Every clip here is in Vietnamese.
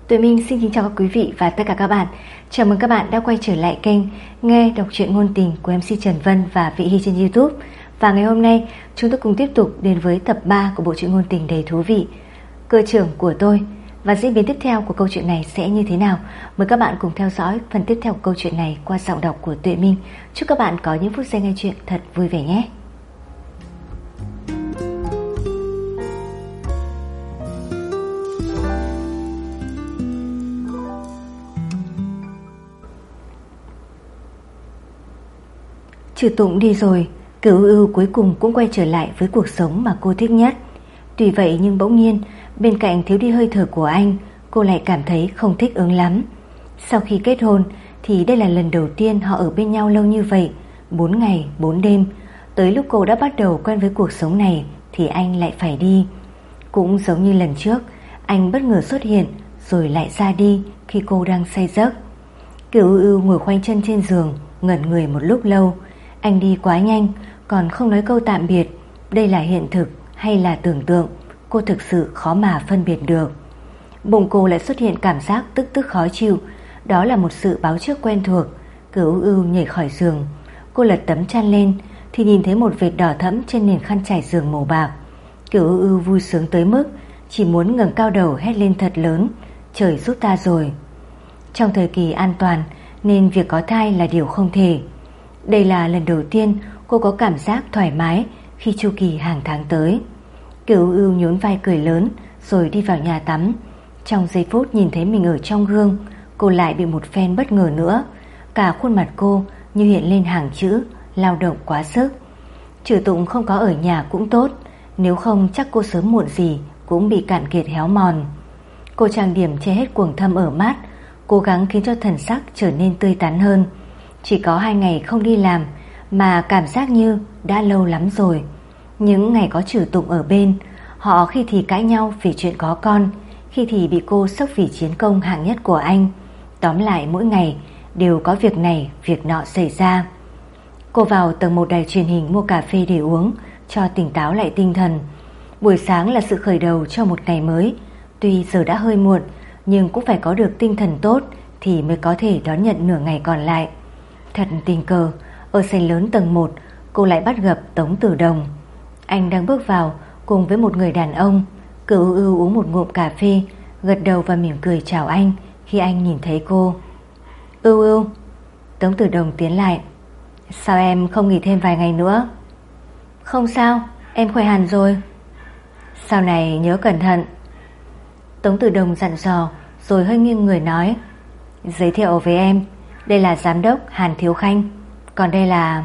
Tụi mình xin kính chào các quý vị và tất cả các bạn. Chào mừng các bạn đã quay trở lại kênh Nghe đọc truyện ngôn tình của MC Trần Vân và Vị Hy trên YouTube. Và ngày hôm nay chúng tôi cùng tiếp tục đến với tập 3 của bộ truyện ngôn tình đầy thú vị Cơ trưởng của tôi. Và diễn biến tiếp theo của câu chuyện này sẽ như thế nào? Mời các bạn cùng theo dõi phần tiếp theo của câu chuyện này qua giọng đọc của Tuệ Minh. Chúc các bạn có những phút giây nghe chuyện thật vui vẻ nhé. Trừ Tụng đi rồi, Cửu Ưu cuối cùng cũng quay trở lại với cuộc sống mà cô thích nhất. Tuy vậy nhưng bỗng nhiên, bên cạnh thiếu đi hơi thở của anh, cô lại cảm thấy không thích ứng lắm. Sau khi kết hôn thì đây là lần đầu tiên họ ở bên nhau lâu như vậy, 4 ngày 4 đêm. Tới lúc cô đã bắt đầu quen với cuộc sống này thì anh lại phải đi. Cũng giống như lần trước, anh bất ngờ xuất hiện rồi lại ra đi khi cô đang say giấc. Cửu Ưu ngồi khoanh chân trên giường, ngẩn người một lúc lâu. Anh đi quá nhanh, còn không nói câu tạm biệt. Đây là hiện thực hay là tưởng tượng, cô thực sự khó mà phân biệt được. Bụng cô lại xuất hiện cảm giác tức khó chịu. Đó là một sự báo trước quen thuộc. Cửu Ưu nhảy khỏi giường. Cô lật tấm chăn lên thì nhìn thấy một vệt đỏ thẫm trên nền khăn trải giường màu bạc. Cửu Ưu vui sướng tới mức chỉ muốn ngẩng cao đầu hét lên thật lớn: trời giúp ta rồi. Trong thời kỳ an toàn nên việc có thai là điều không thể. Đây là lần đầu tiên cô có cảm giác thoải mái khi chu kỳ hàng tháng tới. Cửu Ưu nhún vai cười lớn rồi đi vào nhà tắm. Trong giây phút nhìn thấy mình ở trong gương, cô lại bị một phen bất ngờ nữa. Cả khuôn mặt cô như hiện lên hàng chữ lao động quá sức. Trừ Tụng không có ở nhà cũng tốt, nếu không chắc cô sớm muộn gì cũng bị cạn kiệt héo mòn. Cô trang điểm che hết quầng thâm ở mắt, cố gắng khiến cho thần sắc trở nên tươi tắn hơn. Chỉ có 2 ngày không đi làm mà cảm giác như đã lâu lắm rồi. Những ngày có Trừ Tụng ở bên, họ khi thì cãi nhau vì chuyện có con, khi thì bị cô sốc vì chiến công hạng nhất của anh. Tóm lại mỗi ngày đều có việc này việc nọ xảy ra. Cô vào tầng 1 đài truyền hình mua cà phê để uống cho tỉnh táo lại tinh thần. Buổi sáng là sự khởi đầu cho một ngày mới. Tuy giờ đã hơi muộn nhưng cũng phải có được tinh thần tốt thì mới có thể đón nhận nửa ngày còn lại. Thật tình cờ, ở sảnh lớn tầng 1 cô lại bắt gặp Tống Tử Đồng. Anh đang bước vào cùng với một người đàn ông. Cửu Ưu uống một ngụm cà phê, gật đầu và mỉm cười chào anh khi anh nhìn thấy cô. Ưu Ưu. Tống Tử Đồng tiến lại. Sao em không nghỉ thêm vài ngày nữa? Không sao, em khỏe hẳn rồi. Sau này nhớ cẩn thận. Tống Tử Đồng dặn dò rồi hơi nghiêng người nói. Giới thiệu với em, đây là giám đốc Hàn Thiếu Khanh. Còn đây là...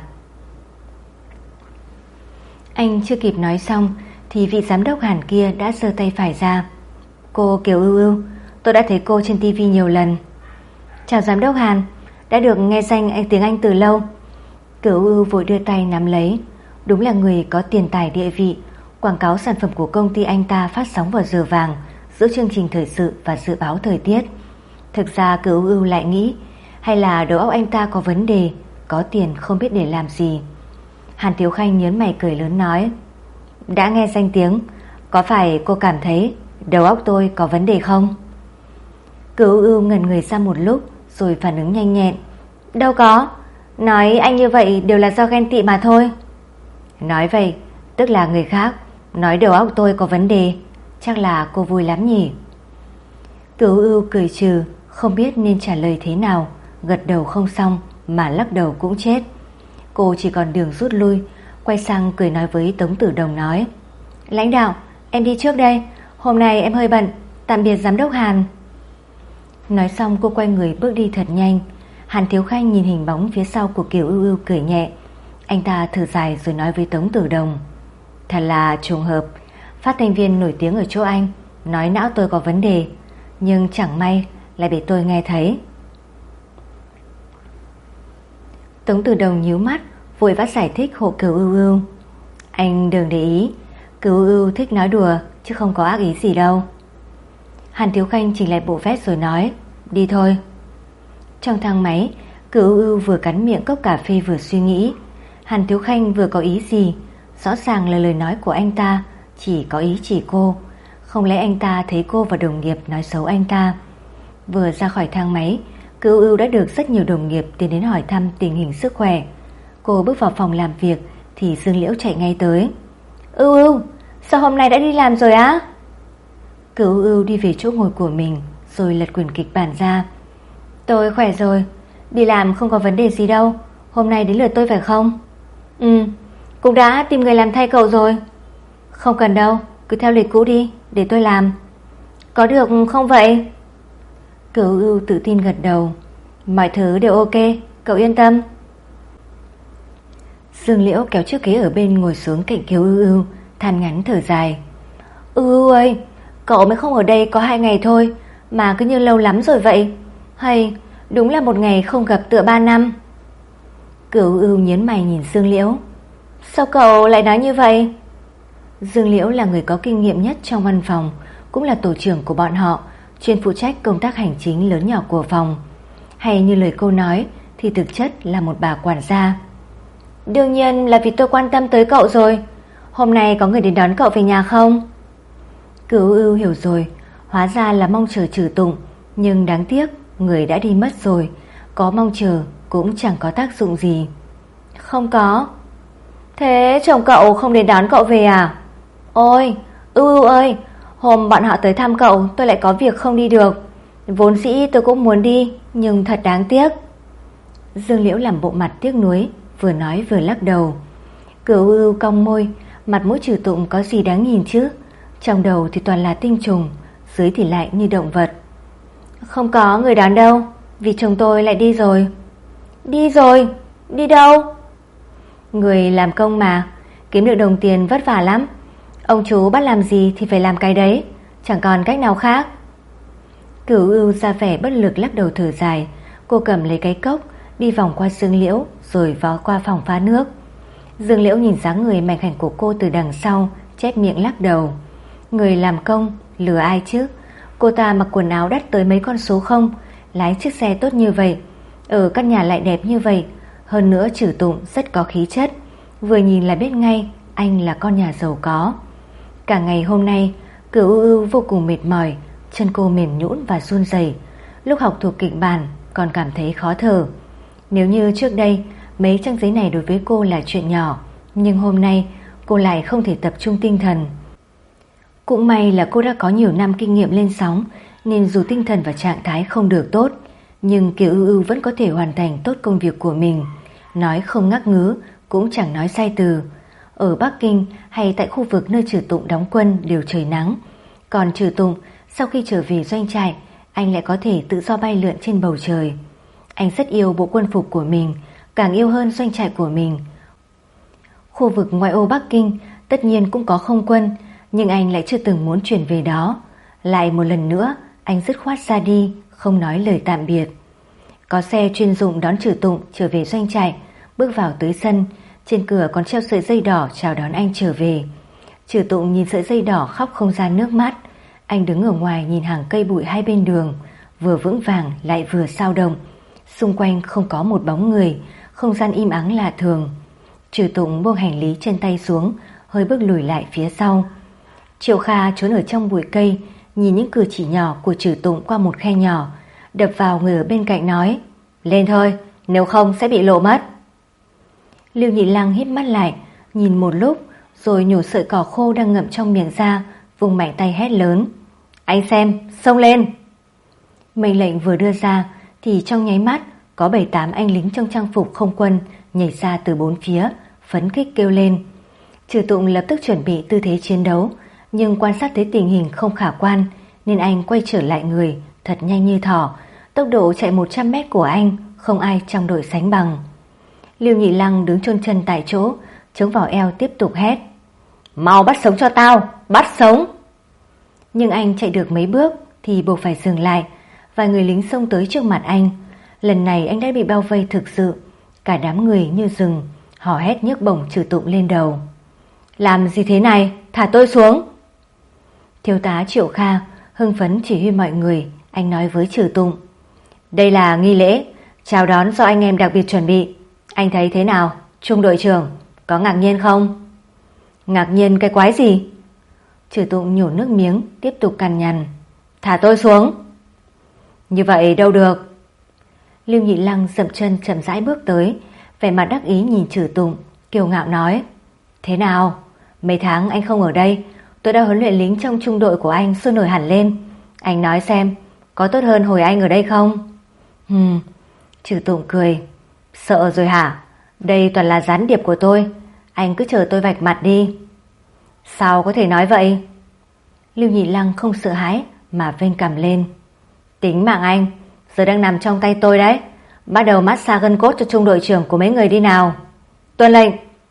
Anh chưa kịp nói xong thì vị giám đốc Hàn kia đã giơ tay phải ra. Cô Kiều Ưu Ưu, tôi đã thấy cô trên TV nhiều lần. Chào giám đốc Hàn, đã được nghe danh tiếng Anh từ lâu. Cửu Ưu vội đưa tay nắm lấy. Đúng là người có tiền tài địa vị. Quảng cáo sản phẩm của công ty anh ta phát sóng vào giờ vàng giữa chương trình thời sự và dự báo thời tiết. Thực ra Cửu Ưu lại nghĩ hay là đầu óc anh ta có vấn đề, có tiền không biết để làm gì. Hàn Thiếu Khanh nhớn mày cười lớn nói. Đã nghe danh tiếng, có phải cô cảm thấy đầu óc tôi có vấn đề không? Cửu Ưu ngẩn người ra một lúc rồi phản ứng nhanh nhẹn. Đâu có, nói anh như vậy đều là do ghen tị mà thôi. Nói vậy tức là người khác nói đầu óc tôi có vấn đề. Chắc là cô vui lắm nhỉ? Cửu Ưu cười trừ, không biết nên trả lời thế nào. Gật đầu không xong mà lắc đầu cũng chết. Cô chỉ còn đường rút lui, quay sang cười nói với Tống Tử Đồng nói. Lãnh đạo, em đi trước đây, hôm nay em hơi bận, tạm biệt giám đốc Hàn. Nói xong cô quay người bước đi thật nhanh. Hàn Thiếu Khanh nhìn hình bóng phía sau của Kiều Ưu Ưu cười nhẹ. Anh ta thở dài rồi nói với Tống Tử Đồng. Thật là trùng hợp, phát thanh viên nổi tiếng ở chỗ anh nói não tôi có vấn đề, nhưng chẳng may lại bị tôi nghe thấy. Tống Tử Đồng nhíu mắt, vội vã giải thích hộ Cửu Ưu Ưu. Anh đừng để ý, Cửu Ưu thích nói đùa chứ không có ác ý gì đâu. Hàn Thiếu Khanh chỉnh lại bộ vest rồi nói. Đi thôi. Trong thang máy, Cửu Ưu vừa cắn miệng cốc cà phê vừa suy nghĩ. Hàn Thiếu Khanh vừa có ý gì? Rõ ràng là lời nói của anh ta chỉ có ý chỉ cô. Không lẽ anh ta thấy cô và đồng nghiệp nói xấu anh ta? Vừa ra khỏi thang máy, Cửu Ưu đã được rất nhiều đồng nghiệp tiến đến hỏi thăm tình hình sức khỏe. Cô bước vào phòng làm việc thì Dương Liễu chạy ngay tới. Ưu Ưu, sao hôm nay đã đi làm rồi á? Cửu Ưu đi về chỗ ngồi của mình rồi lật quyển kịch bản ra. Tôi khỏe rồi, đi làm không có vấn đề gì đâu. Hôm nay đến lượt tôi phải không? Cũng đã tìm người làm thay cậu rồi. Không cần đâu, cứ theo lịch cũ đi, để tôi làm. Có được không vậy? Cửu Ưu tự tin gật đầu. Mọi thứ đều ok, cậu yên tâm. Dương Liễu kéo chiếc ghế ở bên ngồi xuống cạnh Kiều Ưu Ưu, than ngắn thở dài. Ưu ơi, cậu mới không ở đây có 2 ngày thôi mà cứ như lâu lắm rồi vậy. Hay đúng là một ngày không gặp tựa 3 năm. Cửu Ưu nhướng mày nhìn Dương Liễu. Sao cậu lại nói như vậy? Dương Liễu là người có kinh nghiệm nhất trong văn phòng, cũng là tổ trưởng của bọn họ, chuyên phụ trách công tác hành chính lớn nhỏ của phòng. Hay như lời cô nói thì thực chất là một bà quản gia. Đương nhiên là vì tôi quan tâm tới cậu rồi. Hôm nay có người đến đón cậu về nhà không? Cửu Ưu hiểu rồi, hóa ra là mong chờ Trử Tụng. Nhưng đáng tiếc người đã đi mất rồi, có mong chờ cũng chẳng có tác dụng gì. Không có. Thế chồng cậu không đến đón cậu về à? Ôi, Ưu ơi, hôm bọn họ tới thăm cậu tôi lại có việc không đi được. Vốn dĩ tôi cũng muốn đi, nhưng thật đáng tiếc. Dương Liễu làm bộ mặt tiếc nuối, vừa nói vừa lắc đầu. Cửu Ưu cong môi, mặt mũi Trử Tụng có gì đáng nhìn chứ? Trong đầu thì toàn là tinh trùng, dưới thì lại như động vật. Không có người đón đâu, vì chồng tôi lại đi rồi. Đi rồi? Đi đâu? Người làm công mà, kiếm được đồng tiền vất vả lắm. Ông chú bắt làm gì thì phải làm cái đấy, chẳng còn cách nào khác. Cửu Ưu ra vẻ bất lực lắc đầu thở dài. Cô cầm lấy cái cốc, đi vòng qua Dương Liễu rồi vào qua phòng pha nước. Dương Liễu nhìn dáng người mảnh khảnh của cô từ đằng sau, chép miệng lắc đầu. Người làm công lừa ai chứ? Cô ta mặc quần áo đắt tới mấy con số không, lái chiếc xe tốt như vậy, ở căn nhà lại đẹp như vậy. Hơn nữa Trử Tụng rất có khí chất, vừa nhìn là biết ngay anh là con nhà giàu có. Cả ngày hôm nay Cửu Ưu vô cùng mệt mỏi, chân cô mềm nhũn và run rẩy. Lúc học thuộc kịch bản còn cảm thấy khó thở. Nếu như trước đây mấy trang giấy này đối với cô là chuyện nhỏ, nhưng hôm nay cô lại không thể tập trung tinh thần. Cũng may là cô đã có nhiều năm kinh nghiệm lên sóng, nên dù tinh thần và trạng thái không được tốt, nhưng Kiều Ưu Ưu vẫn có thể hoàn thành tốt công việc của mình. Nói không ngắc ngứ, cũng chẳng nói sai từ. Ở Bắc Kinh hay tại khu vực nơi Trử Tụng đóng quân đều trời nắng. Còn Trử Tụng sau khi trở về doanh trại, anh lại có thể tự do bay lượn trên bầu trời. Anh rất yêu bộ quân phục của mình, càng yêu hơn doanh trại của mình. Khu vực ngoại ô Bắc Kinh tất nhiên cũng có không quân, nhưng anh lại chưa từng muốn chuyển về đó. Lại một lần nữa anh dứt khoát ra đi, không nói lời tạm biệt. Có xe chuyên dụng đón Trử Tụng trở về doanh trại. Bước vào tới sân, trên cửa còn treo sợi dây đỏ chào đón anh trở về. Trử Tụng nhìn sợi dây đỏ khóc không ra nước mắt. Anh đứng ở ngoài nhìn hàng cây bụi hai bên đường, vừa vững vàng lại vừa xao động. Xung quanh không có một bóng người, không gian im ắng lạ thường. Trử Tụng buông hành lý trên tay xuống, hơi bước lùi lại phía sau. Triệu Kha trốn ở trong bụi cây, nhìn những cử chỉ nhỏ của Trử Tụng qua một khe nhỏ, đập vào người ở bên cạnh nói: Lên thôi, nếu không sẽ bị lộ mất. Lưu Nhị Lăng híp mắt lại, nhìn một lúc, rồi nhổ sợi cỏ khô đang ngậm trong miệng ra, vùng mạnh tay hét lớn: Anh xem, xông lên! Mệnh lệnh vừa đưa ra thì trong nháy mắt có 7-8 anh lính trong trang phục không quân nhảy ra từ bốn phía, phấn khích kêu lên. Trử Tụng lập tức chuẩn bị tư thế chiến đấu, nhưng quan sát thấy tình hình không khả quan nên anh quay trở lại người thật nhanh như thỏ. Tốc độ chạy 100 mét của anh không ai trong đội sánh bằng. Lưu Nhị Lăng đứng chôn chân tại chỗ, chống vào eo tiếp tục hét: Mau bắt sống cho tao, bắt sống! Nhưng anh chạy được mấy bước thì buộc phải dừng lại. Vài người lính xông tới trước mặt anh. Lần này anh đã bị bao vây thực sự. Cả đám người như rừng, hò hét nhấc bổng Trử Tụng lên đầu. Làm gì thế này, thả tôi xuống! Thiếu tá Triệu Kha hưng phấn chỉ huy mọi người. Anh nói với Trử Tụng: Đây là nghi lễ chào đón do anh em đặc biệt chuẩn bị. Anh thấy thế nào, trung đội trưởng, có ngạc nhiên không? Ngạc nhiên cái quái gì? Trử Tụng nhổ nước miếng, tiếp tục cằn nhằn: Thả tôi xuống! Như vậy đâu được. Lưu Nhị Lăng dậm chân chậm rãi bước tới, vẻ mặt đắc ý nhìn Trử Tụng, kiêu ngạo nói: Thế nào, mấy tháng anh không ở đây, tôi đã huấn luyện lính trong trung đội của anh sôi nổi hẳn lên. Anh nói xem, có tốt hơn hồi anh ở đây không? Trử Tụng cười: Sợ rồi hả? Đây toàn là gián điệp của tôi, anh cứ chờ tôi vạch mặt đi. Sao có thể nói vậy? Lưu Nhị Lăng không sợ hãi mà vênh cằm lên: Tính mạng anh giờ đang nằm trong tay tôi đấy. Bắt đầu massage gân cốt cho trung đội trưởng của mấy người đi nào. Tuân lệnh.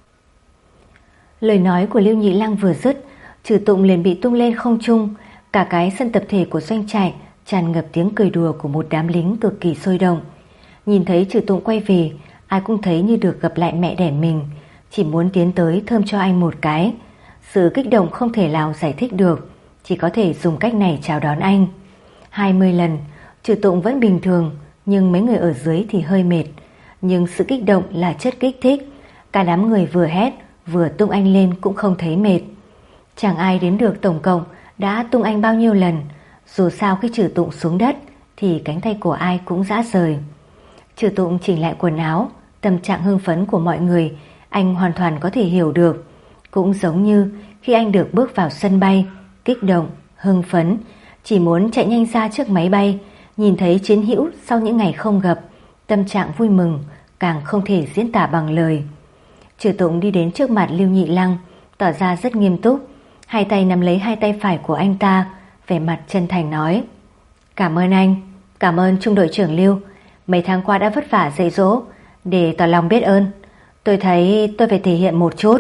Lời nói của Lưu Nhị Lăng vừa dứt, Trử Tụng liền bị tung lên không trung. Cả cái sân tập thể của doanh trại tràn ngập tiếng cười đùa của một đám lính cực kỳ sôi động. Nhìn thấy Trử Tụng quay về, ai cũng thấy như được gặp lại mẹ đẻ mình, chỉ muốn tiến tới thơm cho anh một cái. Sự kích động không thể nào giải thích được, chỉ có thể dùng cách này chào đón anh. 20 lần, Trử Tụng vẫn bình thường, nhưng mấy người ở dưới thì hơi mệt. Nhưng sự kích động là chất kích thích, cả đám người vừa hét vừa tung anh lên cũng không thấy mệt. Chẳng ai đếm được tổng cộng đã tung anh bao nhiêu lần. Dù sao khi Trử Tụng xuống đất thì cánh tay của ai cũng rã rời. Trử Tụng chỉnh lại quần áo, tâm trạng hưng phấn của mọi người anh hoàn toàn có thể hiểu được. Cũng giống như khi anh được bước vào sân bay, kích động, hưng phấn, chỉ muốn chạy nhanh ra trước máy bay, nhìn thấy chiến hữu sau những ngày không gặp, tâm trạng vui mừng càng không thể diễn tả bằng lời. Trử Tụng đi đến trước mặt Lưu Nhị Lăng, tỏ ra rất nghiêm túc, hai tay nắm lấy hai tay phải của anh ta, vẻ mặt chân thành nói: Cảm ơn anh, cảm ơn trung đội trưởng Lưu, mấy tháng qua đã vất vả dạy dỗ, để tỏ lòng biết ơn. Tôi thấy tôi phải thể hiện một chút.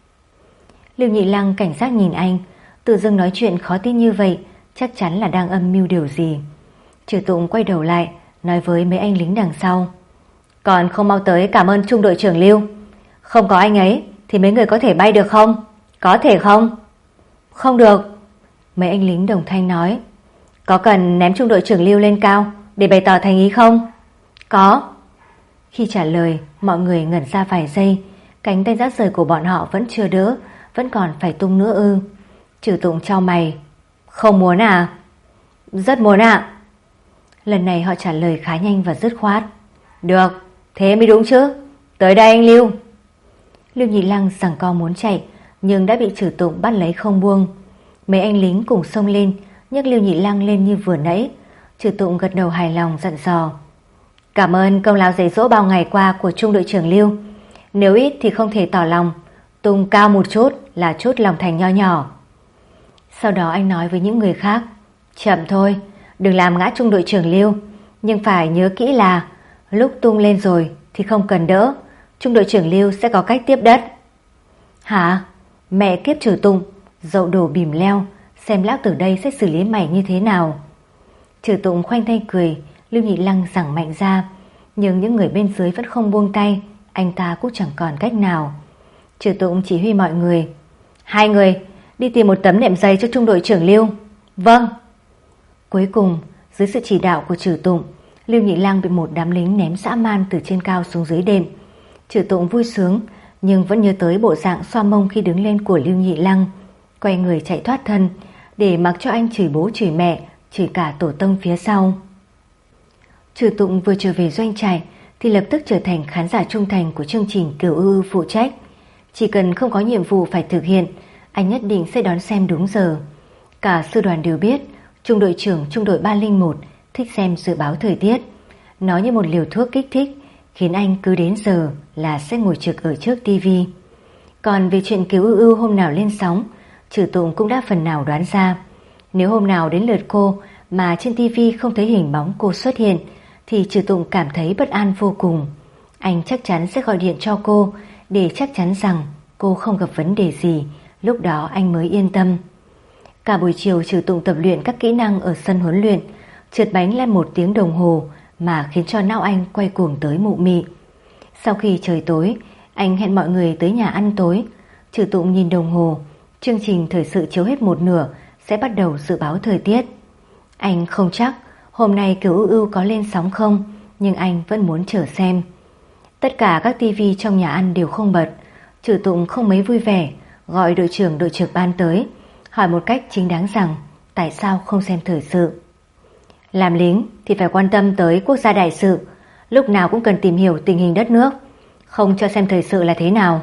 Lưu Nhị Lăng cảnh giác nhìn anh, tự dưng nói chuyện khó tin như vậy, chắc chắn là đang âm mưu điều gì. Trử Tụng quay đầu lại, nói với mấy anh lính đằng sau: Còn không mau tới cảm ơn trung đội trưởng Lưu. Không có anh ấy thì mấy người có thể bay được không? Có thể không? Không được. Mấy anh lính đồng thanh nói: Có cần ném trung đội trưởng Lưu lên cao để bày tỏ thành ý không? Có. Khi trả lời, mọi người ngẩn ra vài giây, cánh tay rã rời của bọn họ vẫn chưa đỡ, vẫn còn phải tung nữa ư? Trử Tụng chau mày: Không muốn à? Rất muốn ạ. Lần này họ trả lời khá nhanh và dứt khoát: Được, thế mới đúng chứ. Tới đây anh Lưu. Lưu Nhị Lăng giằng co muốn chạy, nhưng đã bị Trử Tụng bắt lấy không buông. Mấy anh lính cùng xông lên, nhấc Lưu Nhị Lăng lên như vừa nãy. Trử Tụng gật đầu hài lòng dặn dò: Cảm ơn công lao dạy dỗ bao ngày qua của trung đội trưởng Lưu. Nếu ít thì không thể tỏ lòng, tung cao một chút là chút lòng thành nho nhỏ. Sau đó anh nói với những người khác: Chậm thôi, đừng làm ngã trung đội trưởng Lưu, nhưng phải nhớ kỹ là lúc tung lên rồi thì không cần đỡ, trung đội trưởng Lưu sẽ có cách tiếp đất. Hả? Mẹ kiếp Trử Tụng, dậu đổ bìm leo, xem lão tử đây sẽ xử lý mày như thế nào. Trử Tụng khoanh tay cười, Lưu Nhị Lăng giằng mạnh ra, nhưng những người bên dưới vẫn không buông tay, anh ta cũng chẳng còn cách nào. Trử Tụng chỉ huy mọi người: Hai người đi tìm một tấm nệm giấy cho trung đội trưởng Lưu. Vâng. Cuối cùng, dưới sự chỉ đạo của Trử Tụng, Lưu Nhị Lăng bị một đám lính ném dã man từ trên cao xuống dưới đệm. Trử Tụng vui sướng, nhưng vẫn nhớ tới bộ dạng xoa mông khi đứng lên của Lưu Nhị Lăng, quay người chạy thoát thân, để mặc cho anh chửi bố chửi mẹ, chửi cả tổ tông phía sau. Trử Tụng vừa trở về doanh trại thì lập tức trở thành khán giả trung thành của chương trình Kiều Ưu phụ trách. Chỉ cần không có nhiệm vụ phải thực hiện, anh nhất định sẽ đón xem đúng giờ. Cả sư đoàn đều biết trung đội trưởng trung đội 301 thích xem dự báo thời tiết. Nó như một liều thuốc kích thích, khiến anh cứ đến giờ là sẽ ngồi trực ở trước tivi. Còn về chuyện Kiều Ưu hôm nào lên sóng, Trử Tụng cũng đã phần nào đoán ra. Nếu hôm nào đến lượt cô mà trên tivi không thấy hình bóng cô xuất hiện, thì Trử Tụng cảm thấy bất an vô cùng. Anh chắc chắn sẽ gọi điện cho cô để chắc chắn rằng cô không gặp vấn đề gì, lúc đó anh mới yên tâm. Cả buổi chiều Trử Tụng tập luyện các kỹ năng ở sân huấn luyện, trượt bánh lên 1 tiếng đồng hồ mà khiến cho não anh quay cuồng tới mụ mị. Sau khi trời tối, anh hẹn mọi người tới nhà ăn tối. Trử Tụng nhìn đồng hồ, chương trình thời sự chiếu hết một nửa sẽ bắt đầu dự báo thời tiết. Anh không chắc hôm nay Kiều Ưu có lên sóng không, nhưng anh vẫn muốn chờ xem. Tất cả các tivi trong nhà ăn đều không bật. Trử Tụng không mấy vui vẻ, gọi đội trưởng đội trực ban tới, hỏi một cách chính đáng rằng tại sao không xem thời sự. Làm lính thì phải quan tâm tới quốc gia đại sự, lúc nào cũng cần tìm hiểu tình hình đất nước, không cho xem thời sự là thế nào.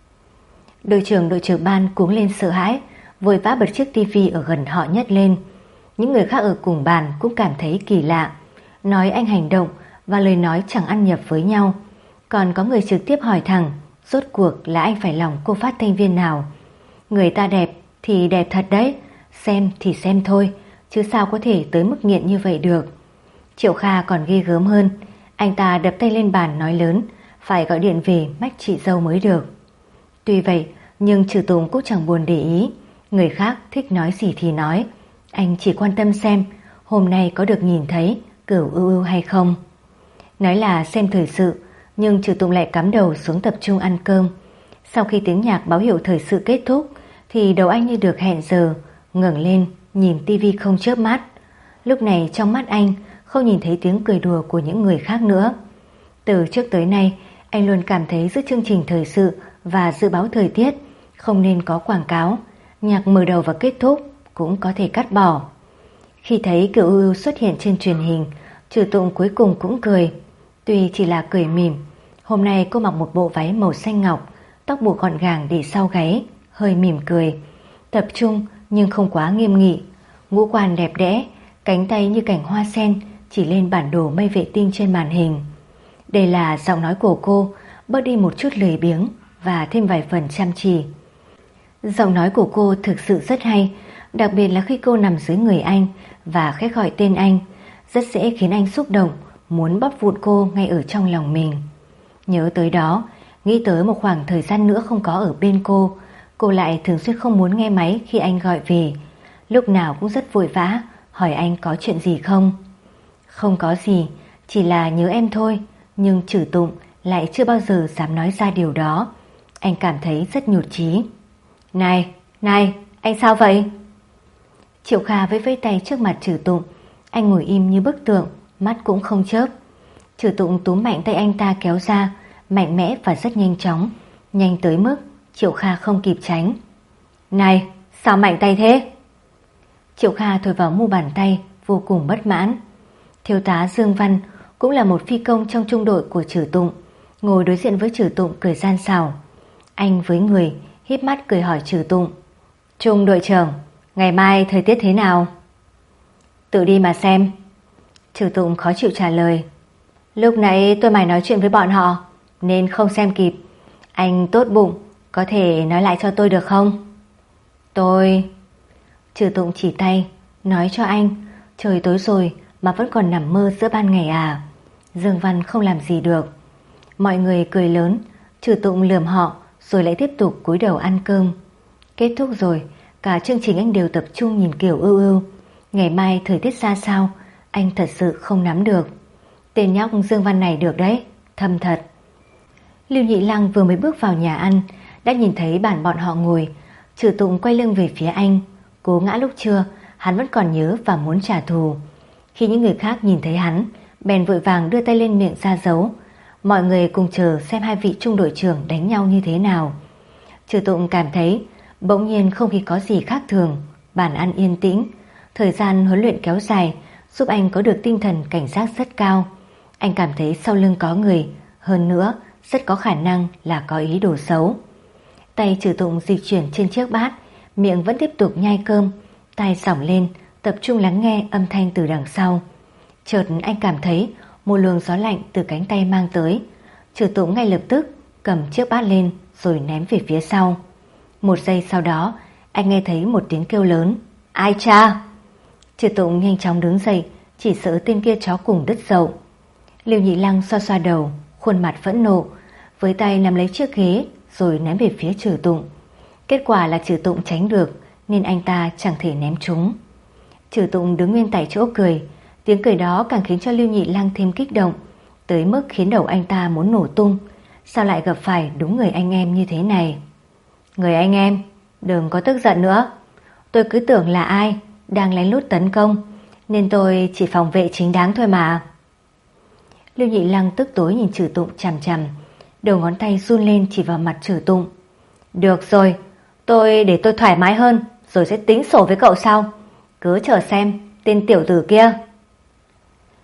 Đội trưởng ban cuống lên sợ hãi, vội vã bật chiếc tivi ở gần họ nhấc lên. Những người khác ở cùng bàn cũng cảm thấy kỳ lạ, nói anh hành động và lời nói chẳng ăn nhập với nhau. Còn có người trực tiếp hỏi thẳng, rốt cuộc là anh phải lòng cô phát thanh viên nào. Người ta đẹp thì đẹp thật đấy, xem thì xem thôi, chứ sao có thể tới mức nghiện như vậy được. Triệu Kha còn ghê gớm hơn, anh ta đập tay lên bàn nói lớn, phải gọi điện về mách chị dâu mới được. Tuy vậy, nhưng Trừ Tùng cũng chẳng buồn để ý, người khác thích nói gì thì nói, anh chỉ quan tâm xem hôm nay có được nhìn thấy Cửu Ưu Ưu hay không. Nói là xem thời sự, nhưng Trừ Tùng lại cắm đầu xuống tập trung ăn cơm. Sau khi tiếng nhạc báo hiệu thời sự kết thúc thì đầu anh như được hẹn giờ, ngẩng lên nhìn tivi không chớp mắt. Lúc này trong mắt anh không nhìn thấy tiếng cười đùa của những người khác nữa. Từ trước tới nay anh luôn cảm thấy giữa chương trình thời sự và dự báo thời tiết không nên có quảng cáo, nhạc mở đầu và kết thúc cũng có thể cắt bỏ. Khi thấy Cửu Ưu Ưu xuất hiện trên truyền hình, Trừ Tùng cuối cùng cũng cười. Tuy chỉ là cười mỉm, hôm nay cô mặc một bộ váy màu xanh ngọc, tóc buộc gọn gàng để sau gáy, hơi mỉm cười, tập trung nhưng không quá nghiêm nghị, ngũ quan đẹp đẽ, cánh tay như cành hoa sen chỉ lên bản đồ mây vệ tinh trên màn hình. Đây là giọng nói của cô, bớt đi một chút lười biếng và thêm vài phần chăm chỉ. Giọng nói của cô thực sự rất hay, đặc biệt là khi cô nằm dưới người anh và khẽ gọi tên anh, rất dễ khiến anh xúc động, muốn bóp vụn cô ngay ở trong lòng mình. Nhớ tới đó, nghĩ tới một khoảng thời gian nữa không có ở bên cô lại thường xuyên không muốn nghe máy khi anh gọi về, lúc nào cũng rất vội vã hỏi anh có chuyện gì không. Không có gì, chỉ là nhớ em thôi, nhưng Trừ Tụng lại chưa bao giờ dám nói ra điều đó. Anh cảm thấy rất nhụt chí. Này, anh sao vậy? Triệu Kha vẫy tay trước mặt Trừ Tụng. Anh ngồi im như bức tượng, mắt cũng không chớp. Trừ Tụng túm mạnh tay anh ta kéo ra, mạnh mẽ và rất nhanh chóng, nhanh tới mức Triệu Kha không kịp tránh. Này, sao mạnh tay thế? Triệu Kha thổi vào mu bàn tay, vô cùng bất mãn. Thiếu tá Dương Văn cũng là một phi công trong trung đội của Trừ Tụng, ngồi đối diện với Trừ Tụng cười gian xảo. Anh với người híp mắt cười hỏi Trừ Tụng, Trung đội trưởng, ngày mai thời tiết thế nào? Tự đi mà xem. Trừ Tụng khó chịu trả lời. Lúc nãy tôi mải nói chuyện với bọn họ nên không xem kịp. Anh tốt bụng, có thể nói lại cho tôi được không? Trừ Tụng chỉ tay, nói cho anh, trời tối rồi mà vẫn còn nằm mơ giữa ban ngày à? Dương Văn không làm gì được. Mọi người cười lớn, Trừ Tụng lườm họ rồi lại tiếp tục cúi đầu ăn cơm. Kết thúc rồi, cả chương trình anh đều tập trung nhìn Kiều Ưu Ưu. Ngày mai thời tiết ra sao, anh thật sự không nắm được. Tên nhóc Dương Văn này được đấy, thâm thật. Lưu Nhị Lăng vừa mới bước vào nhà ăn, đã nhìn thấy bàn bọn họ ngồi. Trừ Tụng quay lưng về phía anh, cố ngã lúc trưa, hắn vẫn còn nhớ và muốn trả thù. Khi những người khác nhìn thấy hắn, bèn vội vàng đưa tay lên miệng ra dấu. Mọi người cùng chờ xem hai vị trung đội trưởng đánh nhau như thế nào. Trừ Tụng cảm thấy bỗng nhiên không khí có gì khác thường, bàn ăn yên tĩnh, thời gian huấn luyện kéo dài giúp anh có được tinh thần cảnh giác rất cao. Anh cảm thấy sau lưng có người, hơn nữa rất có khả năng là có ý đồ xấu. Tay Trừ Tụng dịch chuyển trên chiếc bát, miệng vẫn tiếp tục nhai cơm, tai giỏng lên, tập trung lắng nghe âm thanh từ đằng sau. Chợt anh cảm thấy một luồng gió lạnh từ cánh tay mang tới. Trừ Tụng ngay lập tức cầm chiếc bát lên rồi ném về phía sau. Một giây sau đó, anh nghe thấy một tiếng kêu lớn, ai cha? Trừ Tụng nhanh chóng đứng dậy, chỉ sợ tên kia chó cùng đứt dậu. Lưu Nhị Lăng xoa xoa đầu, khuôn mặt phẫn nộ, với tay nắm lấy chiếc ghế rồi ném về phía Trừ Tụng. Kết quả là Trừ Tụng tránh được, nên anh ta chẳng thể ném trúng. Trừ Tụng đứng nguyên tại chỗ cười, tiếng cười đó càng khiến cho Lưu Nhị Lăng thêm kích động, tới mức khiến đầu anh ta muốn nổ tung. Sao lại gặp phải đúng người anh em như thế này? Người anh em, đừng có tức giận nữa. Tôi cứ tưởng là ai đang lén lút tấn công, nên tôi chỉ phòng vệ chính đáng thôi mà. Lưu Nhị Lăng tức tối nhìn Trừ Tụng chằm chằm, đầu ngón tay run lên chỉ vào mặt Trừ Tụng. Được rồi, để tôi thoải mái hơn rồi sẽ tính sổ với cậu sau. Cứ chờ xem tên tiểu tử kia.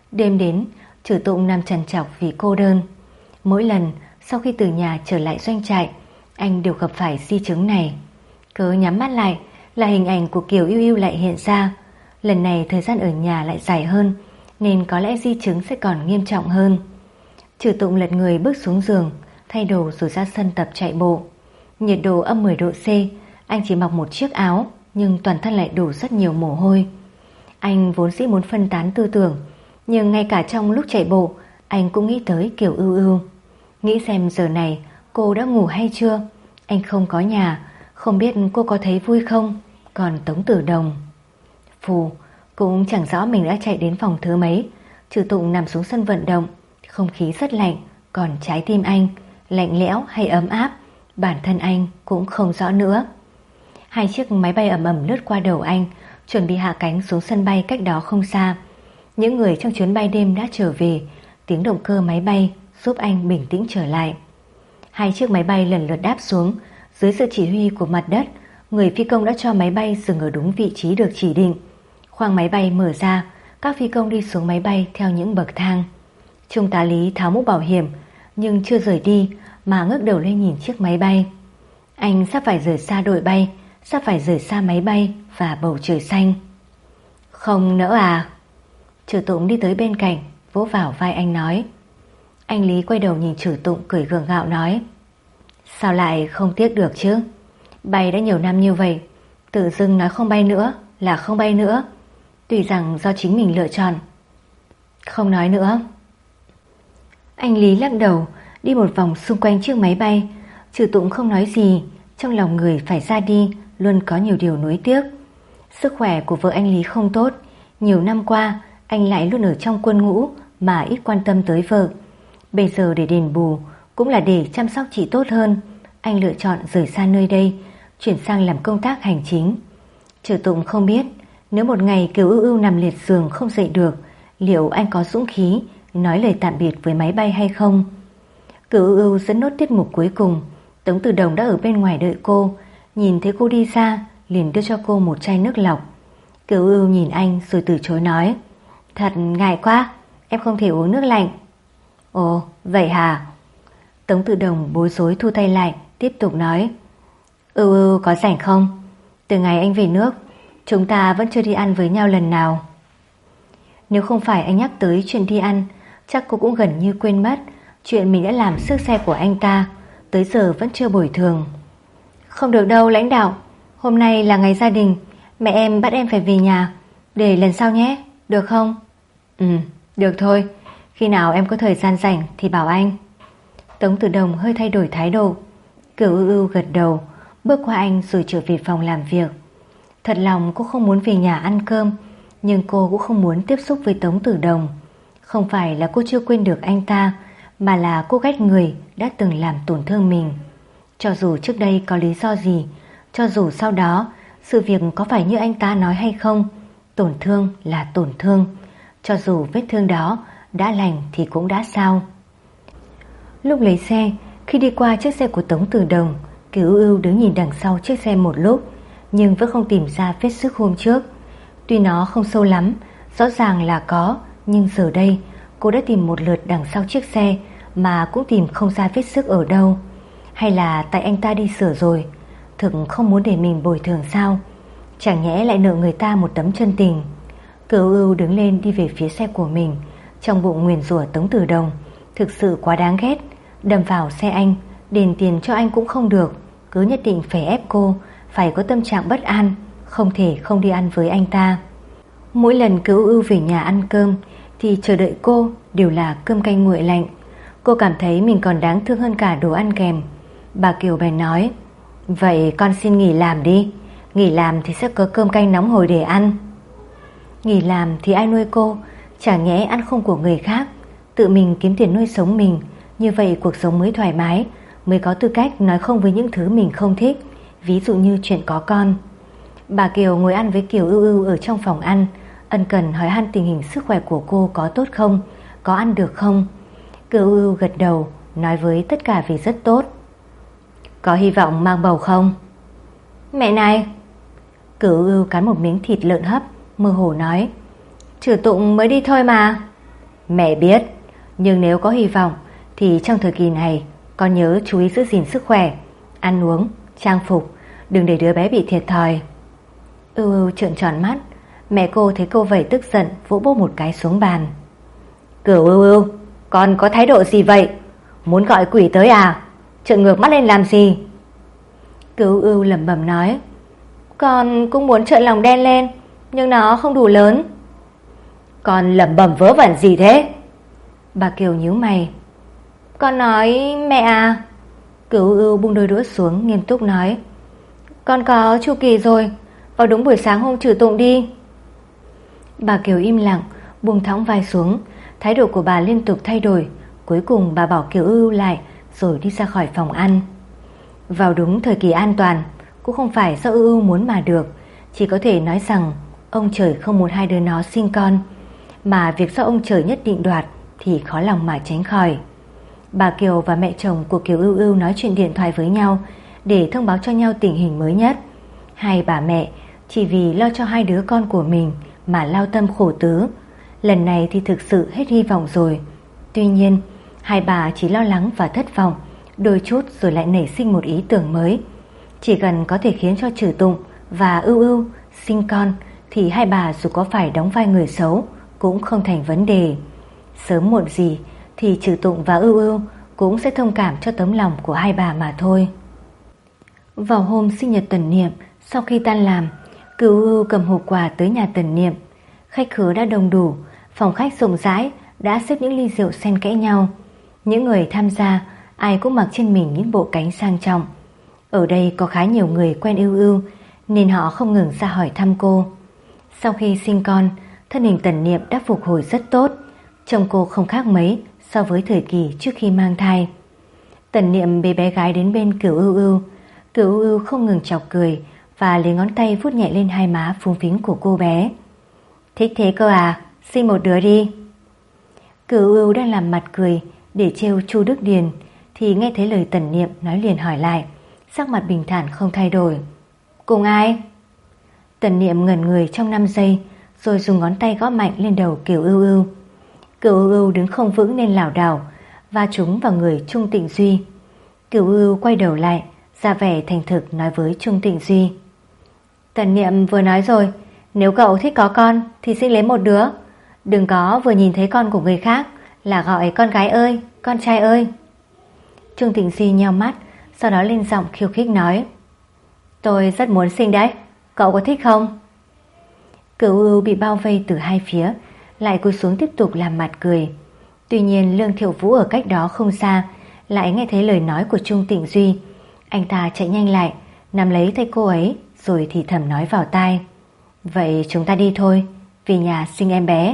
Đêm đến, Trử Tụng nằm trằn trọc vì cô đơn. Mỗi lần sau khi từ nhà trở lại doanh trại, anh đều gặp phải di chứng này. Cứ nhắm mắt lại là hình ảnh của Kiều Yêu Yêu lại hiện ra. Lần này thời gian ở nhà lại dài hơn, nên có lẽ di chứng sẽ còn nghiêm trọng hơn. Trử Tụng lật người bước xuống giường, thay đồ rồi ra sân tập chạy bộ. Nhiệt độ âm 10 độ C, anh chỉ mặc một chiếc áo nhưng toàn thân lại đổ rất nhiều mồ hôi. Anh vốn dĩ muốn phân tán tư tưởng, nhưng ngay cả trong lúc chạy bộ, anh cũng nghĩ tới Kiều Ưu Ưu. Nghĩ xem giờ này cô đã ngủ hay chưa. Anh không có nhà, không biết cô có thấy vui không. Còn Tống Tử Đồng, phù, cũng chẳng rõ mình đã chạy đến phòng thứ mấy. Trử Tụng nằm xuống sân vận động. Không khí rất lạnh, còn trái tim anh lạnh lẽo hay ấm áp, bản thân anh cũng không rõ nữa. Hai chiếc máy bay ầm ầm lướt qua đầu anh, chuẩn bị hạ cánh xuống sân bay cách đó không xa. Những người trong chuyến bay đêm đã trở về. Tiếng động cơ máy bay giúp anh bình tĩnh trở lại. Hai chiếc máy bay lần lượt đáp xuống. Dưới sự chỉ huy của mặt đất, người phi công đã cho máy bay dừng ở đúng vị trí được chỉ định. Khoang máy bay mở ra, các phi công đi xuống máy bay theo những bậc thang. Trung tá Lý tháo mũ bảo hiểm, nhưng chưa rời đi mà ngước đầu lên nhìn chiếc máy bay. Anh sắp phải rời xa đội bay, sắp phải rời xa máy bay và bầu trời xanh. Không nỡ à? Trử Tụng đi tới bên cạnh, vỗ vào vai anh nói. Anh Lý quay đầu nhìn Trử Tụng cười gượng gạo nói. Sao lại không tiếc được chứ? Bay đã nhiều năm như vậy, tự dưng nói không bay nữa là không bay nữa. Tuy rằng do chính mình lựa chọn. Không nói nữa. Anh Lý lắc đầu, đi một vòng xung quanh chiếc máy bay. Trử Tụng không nói gì. Trong lòng người phải ra đi luôn có nhiều điều nuối tiếc. Sức khỏe của vợ anh Lý không tốt. Nhiều năm qua anh lại luôn ở trong quân ngũ mà ít quan tâm tới vợ. Bây giờ để đền bù, cũng là để chăm sóc chị tốt hơn, anh lựa chọn rời xa nơi đây, chuyển sang làm công tác hành chính. Trử Tụng không biết nếu một ngày Kiều Ưu Ưu nằm liệt giường không dậy được, liệu anh có dũng khí nói lời tạm biệt với máy bay hay không. Kiều Ưu Ưu dẫn nốt tiết mục cuối cùng. Tống Tử Đồng đã ở bên ngoài đợi cô. Nhìn thấy cô đi ra, liền đưa cho cô một chai nước lọc. Kiều Ưu Ưu nhìn anh rồi từ chối nói. Thật ngại quá, em không thể uống nước lạnh. Ồ, vậy hả? Tống Tử Đồng bối rối thu tay lại, tiếp tục nói. Ưu Ưu có rảnh không? Từ ngày anh về nước, chúng ta vẫn chưa đi ăn với nhau lần nào. Nếu không phải anh nhắc tới chuyện đi ăn, chắc cô cũng gần như quên mất chuyện mình đã làm xước xe của anh ta, tới giờ vẫn chưa bồi thường. Không được đâu lãnh đạo, hôm nay là ngày gia đình, mẹ em bắt em phải về nhà, để lần sau nhé, được không? Được thôi, khi nào em có thời gian rảnh thì bảo anh. Tống Tử Đồng hơi thay đổi thái độ. Kiều Ưu Ưu gật đầu, bước qua anh rồi trở về phòng làm việc. Thật lòng cô không muốn về nhà ăn cơm, nhưng cô cũng không muốn tiếp xúc với Tống Tử Đồng. Không phải là cô chưa quên được anh ta, mà là cô ghét người đã từng làm tổn thương mình. Cho dù trước đây có lý do gì, cho dù sau đó sự việc có phải như anh ta nói hay không, tổn thương là tổn thương. Cho dù vết thương đó đã lành thì cũng đã sao. Lúc lấy xe, khi đi qua chiếc xe của Tống Tử Đồng, Kiều Ưu Ưu đứng nhìn đằng sau chiếc xe một lúc, nhưng vẫn không tìm ra vết xước hôm trước. Tuy nó không sâu lắm, rõ ràng là có, nhưng giờ đây cô đã tìm một lượt đằng sau chiếc xe mà cũng tìm không ra vết xước ở đâu. Hay là tại anh ta đi sửa rồi, thực không muốn để mình bồi thường sao? Chẳng nhẽ lại nợ người ta một tấm chân tình. Kiều Ưu Ưu đứng lên đi về phía xe của mình, trong bụng nguyền rủa Tống Tử Đồng. Thực sự quá đáng ghét, đâm vào xe anh, đền tiền cho anh cũng không được, cứ nhất định phải ép cô phải có tâm trạng bất an, không thể không đi ăn với anh ta. Mỗi lần Kiều Ưu Ưu về nhà ăn cơm thì chờ đợi cô đều là cơm canh nguội lạnh. Cô cảm thấy mình còn đáng thương hơn cả đồ ăn kèm. Bà Kiều bèn nói, vậy con xin nghỉ làm đi, nghỉ làm thì sẽ có cơm canh nóng hổi để ăn. Nghỉ làm thì ai nuôi cô? Chẳng nhẽ ăn không của người khác, tự mình kiếm tiền nuôi sống mình. Như vậy cuộc sống mới thoải mái, mới có tư cách nói không với những thứ mình không thích, ví dụ như chuyện có con. Bà Kiều ngồi ăn với Kiều Ưu Ưu ở trong phòng ăn, ân cần hỏi han tình hình sức khỏe của cô có tốt không, có ăn được không. Kiều Ưu Ưu gật đầu, nói với tất cả vì rất tốt. Có hy vọng mang bầu không? Mẹ này! Kiều Ưu Ưu cắn một miếng thịt lợn hấp, mơ hồ nói. Trử Tụng mới đi thôi mà. Mẹ biết, nhưng nếu có hy vọng thì trong thời kỳ này con nhớ chú ý giữ gìn sức khỏe, ăn uống, trang phục, đừng để đứa bé bị thiệt thòi. Ưu Ưu trợn tròn mắt. Mẹ cô thấy cô vậy tức giận vỗ bốp một cái xuống bàn. Cửu Ưu Ưu, con có thái độ gì vậy? Muốn gọi quỷ tới à? Trợn ngược mắt lên làm gì? Cửu Ưu lẩm bẩm nói, con cũng muốn trợn lòng đen lên, nhưng nó không đủ lớn. Con lẩm bẩm vớ vẩn gì thế? Bà Kiều nhíu mày. Con nói mẹ à. Cửu Ưu buông đôi đũa xuống nghiêm túc nói, con có chu kỳ rồi, vào đúng buổi sáng hôm trừ tụng đi. Bà Kiều im lặng, buông thõng vai xuống. Thái độ của bà liên tục thay đổi. Cuối cùng bà bảo Kiều Ưu lại rồi đi ra khỏi phòng ăn. Vào đúng thời kỳ an toàn cũng không phải do Ưu Ưu muốn mà được, chỉ có thể nói rằng ông trời không muốn hai đứa nó sinh con, mà việc do ông trời nhất định đoạt thì khó lòng mà tránh khỏi. Bà Kiều và mẹ chồng của Kiều Ưu Ưu nói chuyện điện thoại với nhau để thông báo cho nhau tình hình mới nhất. Hai bà mẹ chỉ vì lo cho hai đứa con của mình mà lao tâm khổ tứ. Lần này thì thực sự hết hy vọng rồi. Tuy nhiên hai bà chỉ lo lắng và thất vọng đôi chút rồi lại nảy sinh một ý tưởng mới. Chỉ cần có thể khiến cho Trừ Tụng và Ưu Ưu sinh con thì hai bà dù có phải đóng vai người xấu cũng không thành vấn đề. Sớm muộn gì thì Trừ Tụng và Ưu Ưu cũng sẽ thông cảm cho tấm lòng của hai bà mà thôi. Vào hôm sinh nhật Tần Niệm, sau khi tan làm, Cửu Ưu cầm hộp quà tới nhà Tần Niệm. Khách khứa đã đông đủ, phòng khách rộng rãi đã xếp những ly rượu xen kẽ nhau. Những người tham gia ai cũng mặc trên mình những bộ cánh sang trọng. Ở đây có khá nhiều người quen Ưu Ưu nên họ không ngừng ra hỏi thăm cô. Sau khi sinh con, thân hình Tần Niệm đã phục hồi rất tốt, trông cô không khác mấy so với thời kỳ trước khi mang thai. Tần Niệm bế bé gái đến bên Cửu Ưu Ưu. Cửu Ưu Ưu không ngừng chọc cười và lấy ngón tay vuốt nhẹ lên hai má phúng phính của cô bé. Thích thế cơ à, sinh một đứa đi. Cửu Ưu Ưu đang làm mặt cười để trêu Chu Đức Điền thì nghe thấy lời Tần Niệm nói liền hỏi lại, sắc mặt bình thản không thay đổi. Cùng ai? Tần Niệm ngẩn người trong 5 giây rồi dùng ngón tay gõ mạnh lên đầu Cửu Ưu Ưu. Cửu Ưu Ưu đứng không vững nên lảo đảo và trúng vào người Trung Tịnh Duy. Cửu Ưu Ưu quay đầu lại, ra vẻ thành thực nói với Trung Tịnh Duy. Tần Niệm vừa nói rồi, nếu cậu thích có con thì sinh lấy một đứa. Đừng có vừa nhìn thấy con của người khác là gọi con gái ơi, con trai ơi. Trung Tịnh Duy nheo mắt, sau đó lên giọng khiêu khích nói, tôi rất muốn sinh đấy, cậu có thích không? Cửu Ưu bị bao vây từ hai phía, lại cúi xuống tiếp tục làm mặt cười. Tuy nhiên Lương Thiệu Vũ ở cách đó không xa lại nghe thấy lời nói của Trung Tịnh Duy. Anh ta chạy nhanh lại, nắm lấy tay cô ấy rồi thì thầm nói vào tai, vậy chúng ta đi thôi, về nhà sinh em bé.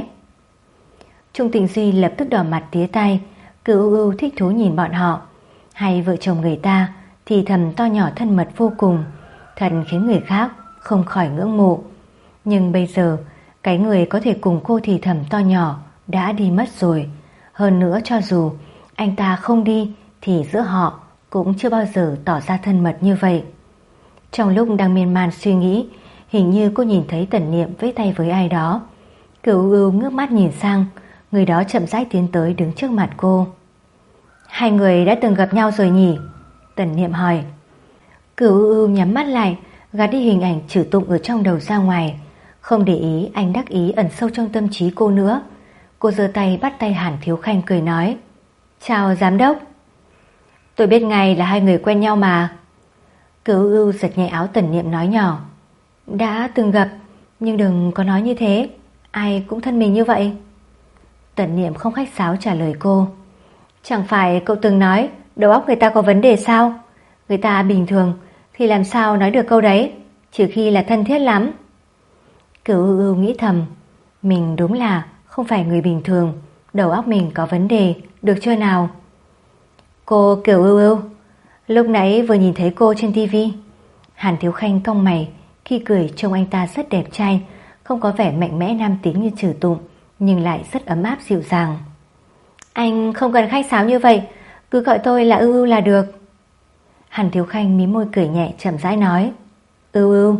Trung Tịnh Duy lập tức đỏ mặt tía tai. Cửu Ưu Ưu thích thú nhìn bọn họ. Hai vợ chồng người ta thì thầm to nhỏ thân mật vô cùng, thật khiến người khác không khỏi ngưỡng mộ. Nhưng bây giờ cái người có thể cùng cô thì thầm to nhỏ đã đi mất rồi. Hơn nữa cho dù anh ta không đi thì giữa họ cũng chưa bao giờ tỏ ra thân mật như vậy. Trong lúc đang miên man suy nghĩ, hình như cô nhìn thấy Tần Niệm vẫy tay với ai đó. Cửu Ưu ngước mắt nhìn sang, người đó chậm rãi tiến tới đứng trước mặt cô. Hai người đã từng gặp nhau rồi nhỉ? Tần Niệm hỏi. Cửu Ưu nhắm mắt lại, gạt đi hình ảnh Trừ Tụng ở trong đầu ra ngoài, không để ý anh đắc ý ẩn sâu trong tâm trí cô nữa. Cô giơ tay bắt tay Hàn Thiếu Khanh cười nói, chào giám đốc. Tôi biết ngay là hai người quen nhau mà. Cửu Ưu giật nhẹ áo Tần Niệm nói nhỏ, đã từng gặp, nhưng đừng có nói như thế, ai cũng thân mình như vậy. Tần Niệm không khách sáo trả lời cô, chẳng phải cậu từng nói đầu óc người ta có vấn đề sao? Người ta bình thường thì làm sao nói được câu đấy, trừ khi là thân thiết lắm. Cửu Ưu Ưu nghĩ thầm, mình đúng là không phải người bình thường, đầu óc mình có vấn đề, được chưa nào? Cô Cửu Ưu Ưu, lúc nãy vừa nhìn thấy cô trên tivi. Hàn Thiếu Khanh cong mày, khi cười trông anh ta rất đẹp trai, không có vẻ mạnh mẽ nam tính như Trừ Tụng, nhưng lại rất ấm áp dịu dàng. Anh không cần khách sáo như vậy, cứ gọi tôi là Ưu Ưu là được. Hàn Thiếu Khanh mím môi cười nhẹ chậm rãi nói, Ưu Ưu.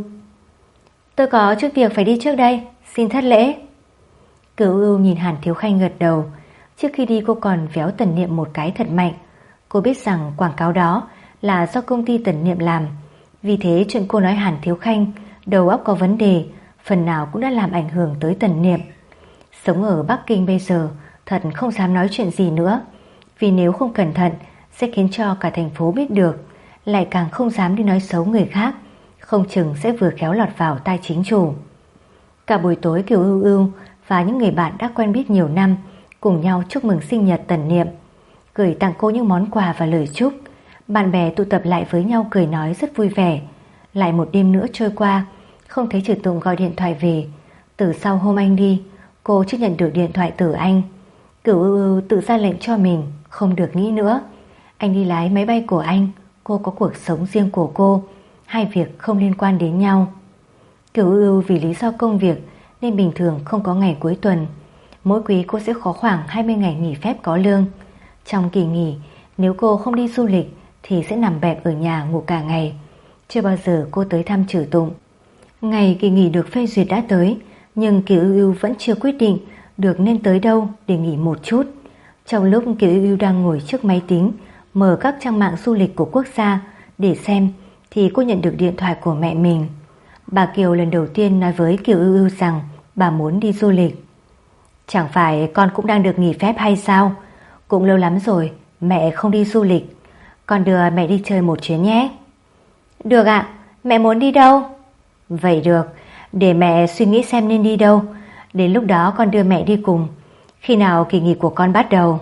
Tôi có chút việc phải đi trước đây, xin thất lễ. Cửu Ưu nhìn Hàn Thiếu Khanh gật đầu, Trước khi đi cô còn véo Tần Niệm một cái thật mạnh. Cô biết rằng quảng cáo đó là do công ty Tần Niệm làm, vì thế chuyện cô nói Hàn Thiếu Khanh đầu óc có vấn đề phần nào cũng đã làm ảnh hưởng tới Tần Niệm. Sống ở Bắc Kinh bây giờ thật không dám nói chuyện gì nữa, vì nếu không cẩn thận sẽ khiến cho cả thành phố biết được, lại càng không dám đi nói xấu người khác, không chừng sẽ vừa khéo lọt vào tai chính chủ. Cả buổi tối Kiều Ưu Ưu và những người bạn đã quen biết nhiều năm cùng nhau chúc mừng sinh nhật Tần Niệm, gửi tặng cô những món quà và lời chúc. Bạn bè tụ tập lại với nhau cười nói rất vui vẻ. Lại một đêm nữa trôi qua, không thấy Trừ Tụng gọi điện thoại về. Từ sau hôm anh đi, cô chưa nhận được điện thoại từ anh. Kiều Ưu Ưu tự ra lệnh cho mình không được nghĩ nữa. Anh đi lái máy bay của anh, cô có cuộc sống riêng của cô, hai việc không liên quan đến nhau. Kiều Ưu Ưu vì lý do công việc nên bình thường không có ngày cuối tuần. Mỗi quý cô sẽ có khoảng 20 ngày nghỉ phép có lương. Trong kỳ nghỉ, nếu cô không đi du lịch thì sẽ nằm bẹp ở nhà ngủ cả ngày. Chưa bao giờ cô tới thăm Trừ Tụng. Ngày kỳ nghỉ được phê duyệt đã tới, nhưng Kiều Ưu Ưu vẫn chưa quyết định được nên tới đâu để nghỉ một chút. Trong lúc Kiều Ưu Ưu đang ngồi trước máy tính mở các trang mạng du lịch của quốc gia để xem, thì cô nhận được điện thoại của mẹ mình. Bà Kiều lần đầu tiên nói với Kiều Ưu Ưu rằng bà muốn đi du lịch. Chẳng phải con cũng đang được nghỉ phép hay sao? Cũng lâu lắm rồi mẹ không đi du lịch, con đưa mẹ đi chơi một chuyến nhé. Được ạ, mẹ muốn đi đâu? Vậy được, để mẹ suy nghĩ xem nên đi đâu. Đến lúc đó con đưa mẹ đi cùng. Khi nào kỳ nghỉ của con bắt đầu?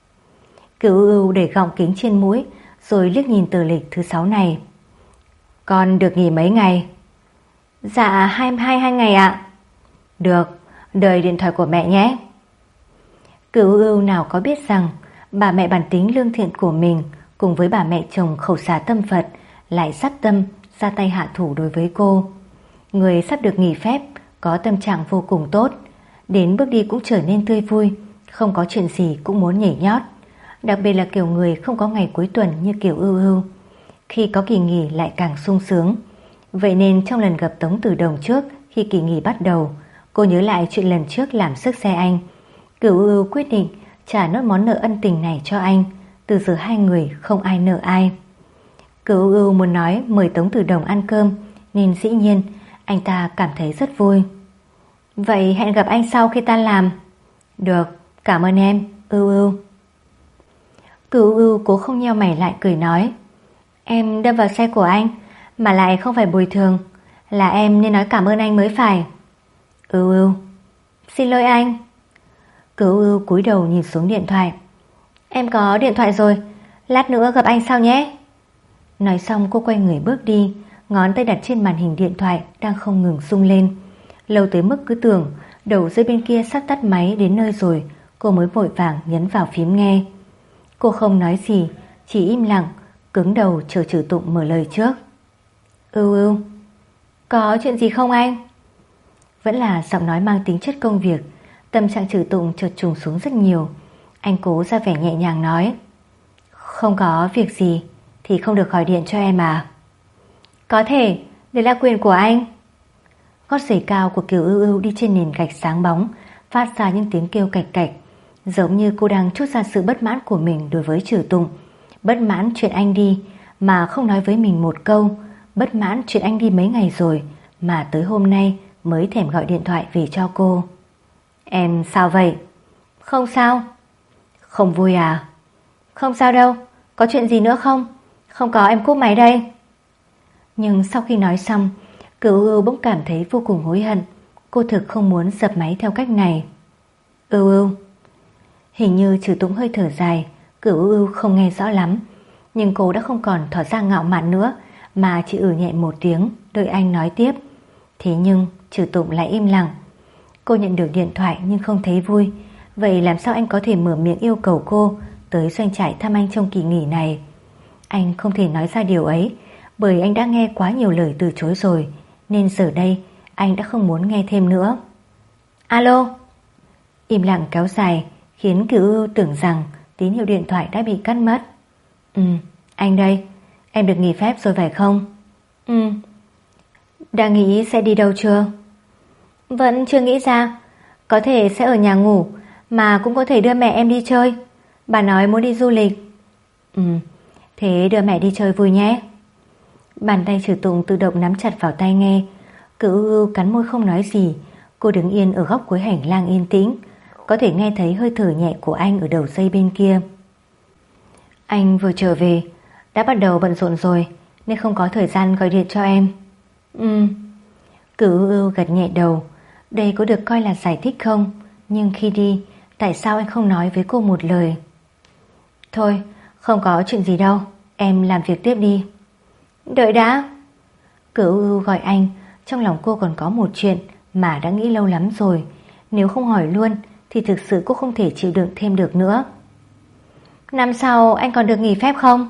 Kiều Ưu Ưu để gọng kính trên mũi rồi liếc nhìn tờ lịch thứ 6 này. Con được nghỉ mấy ngày? Dạ 22 ngày ạ. Được, đợi điện thoại của mẹ nhé. Kiều Ưu Ưu nào có biết rằng bà mẹ bản tính lương thiện của mình cùng với bà mẹ chồng khẩu xà tâm Phật lại sắp tâm ra tay hạ thủ đối với cô. Người sắp được nghỉ phép có tâm trạng vô cùng tốt, đến bước đi cũng trở nên tươi vui, không có chuyện gì cũng muốn nhảy nhót. Đặc biệt là kiểu người không có ngày cuối tuần như Kiều Ưu Ưu, khi có kỳ nghỉ lại càng sung sướng. Vậy nên trong lần gặp Tống Tử Đồng trước khi kỳ nghỉ bắt đầu, cô nhớ lại chuyện lần trước làm sức xe anh. Kiều Ưu Ưu quyết định trả nốt món nợ ân tình này cho anh. Từ giờ hai người không ai nợ ai. Kiều Ưu Ưu muốn nói mời Tống Tử Đồng ăn cơm, nên dĩ nhiên anh ta cảm thấy rất vui. Vậy hẹn gặp anh sau khi tan làm. Được, cảm ơn em, Ưu Ưu. Kiều Ưu Ưu cố không nheo mày lại cười nói. Em đâm vào xe của anh mà lại không phải bồi thường, là em nên nói cảm ơn anh mới phải. Ưu Ưu, xin lỗi anh. Kiều Ưu Ưu cúi đầu nhìn xuống điện thoại. Em có điện thoại rồi, lát nữa gặp anh sau nhé. Nói xong cô quay người bước đi, ngón tay đặt trên màn hình điện thoại đang không ngừng rung lên. Lâu tới mức cứ tưởng đầu dây bên kia sắp tắt máy đến nơi rồi, cô mới vội vàng nhấn vào phím nghe. Cô không nói gì, chỉ im lặng, cứng đầu chờ Trừ Tụng mở lời trước. Ưu Ưu, có chuyện gì không anh? Vẫn là giọng nói mang tính chất công việc. Tâm trạng Trừ Tụng chợt trùng xuống rất nhiều. Anh cố ra vẻ nhẹ nhàng nói. Không có việc gì thì không được gọi điện cho em à? Có thể, đấy là quyền của anh. Gót giày cao của Kiều Ưu Ưu đi trên nền gạch sáng bóng, phát ra những tiếng kêu cạch cạch, giống như cô đang trút ra sự bất mãn của mình đối với Trừ Tụng. Bất mãn chuyện anh đi mà không nói với mình một câu, bất mãn chuyện anh đi mấy ngày rồi mà tới hôm nay mới thèm gọi điện thoại về cho cô. Em sao vậy? Không sao. Không vui à? Không sao đâu, có chuyện gì nữa không? Không có em cúp máy đây. Nhưng sau khi nói xong, Kiều Ưu Ưu bỗng cảm thấy vô cùng hối hận. Cô thực không muốn dập máy theo cách này. Ưu Ưu. Hình như Trừ Tụng hơi thở dài, Kiều Ưu Ưu không nghe rõ lắm, nhưng cô đã không còn tỏ ra ngạo mạn nữa, mà chỉ nhẹ một tiếng đợi anh nói tiếp. Thế nhưng Trừ Tụng lại im lặng. Cô nhận được điện thoại nhưng không thấy vui. Vậy làm sao anh có thể mở miệng yêu cầu cô tới doanh trại thăm anh trong kỳ nghỉ này? Anh không thể nói ra điều ấy, bởi anh đã nghe quá nhiều lời từ chối rồi, nên giờ đây anh đã không muốn nghe thêm nữa. Alo. Im lặng kéo dài khiến Kiều Ưu tưởng rằng tín hiệu điện thoại đã bị cắt mất. Anh đây. Em được nghỉ phép rồi phải không? Đã nghĩ sẽ đi đâu chưa? Vẫn chưa nghĩ ra. Có thể sẽ ở nhà ngủ, Mà cũng có thể đưa mẹ em đi chơi. Bà nói muốn đi du lịch. Thế đưa mẹ đi chơi vui nhé. Bàn tay Trừ Tụng tự động nắm chặt vào tai nghe. Cửu Ưu cắn môi không nói gì. Cô đứng yên ở góc cuối hành lang yên tĩnh, có thể nghe thấy hơi thở nhẹ của anh ở đầu dây bên kia. Anh vừa trở về, đã bắt đầu bận rộn rồi, nên không có thời gian gọi điện cho em. Cửu Ưu gật nhẹ đầu. Đây có được coi là giải thích không? Nhưng khi đi, tại sao anh không nói với cô một lời? Thôi, không có chuyện gì đâu, em làm việc tiếp đi. Đợi đã. Cửu Ưu gọi anh. Trong lòng cô còn có một chuyện mà đã nghĩ lâu lắm rồi. Nếu không hỏi luôn thì thực sự cô không thể chịu đựng thêm được nữa. Năm sau anh còn được nghỉ phép không?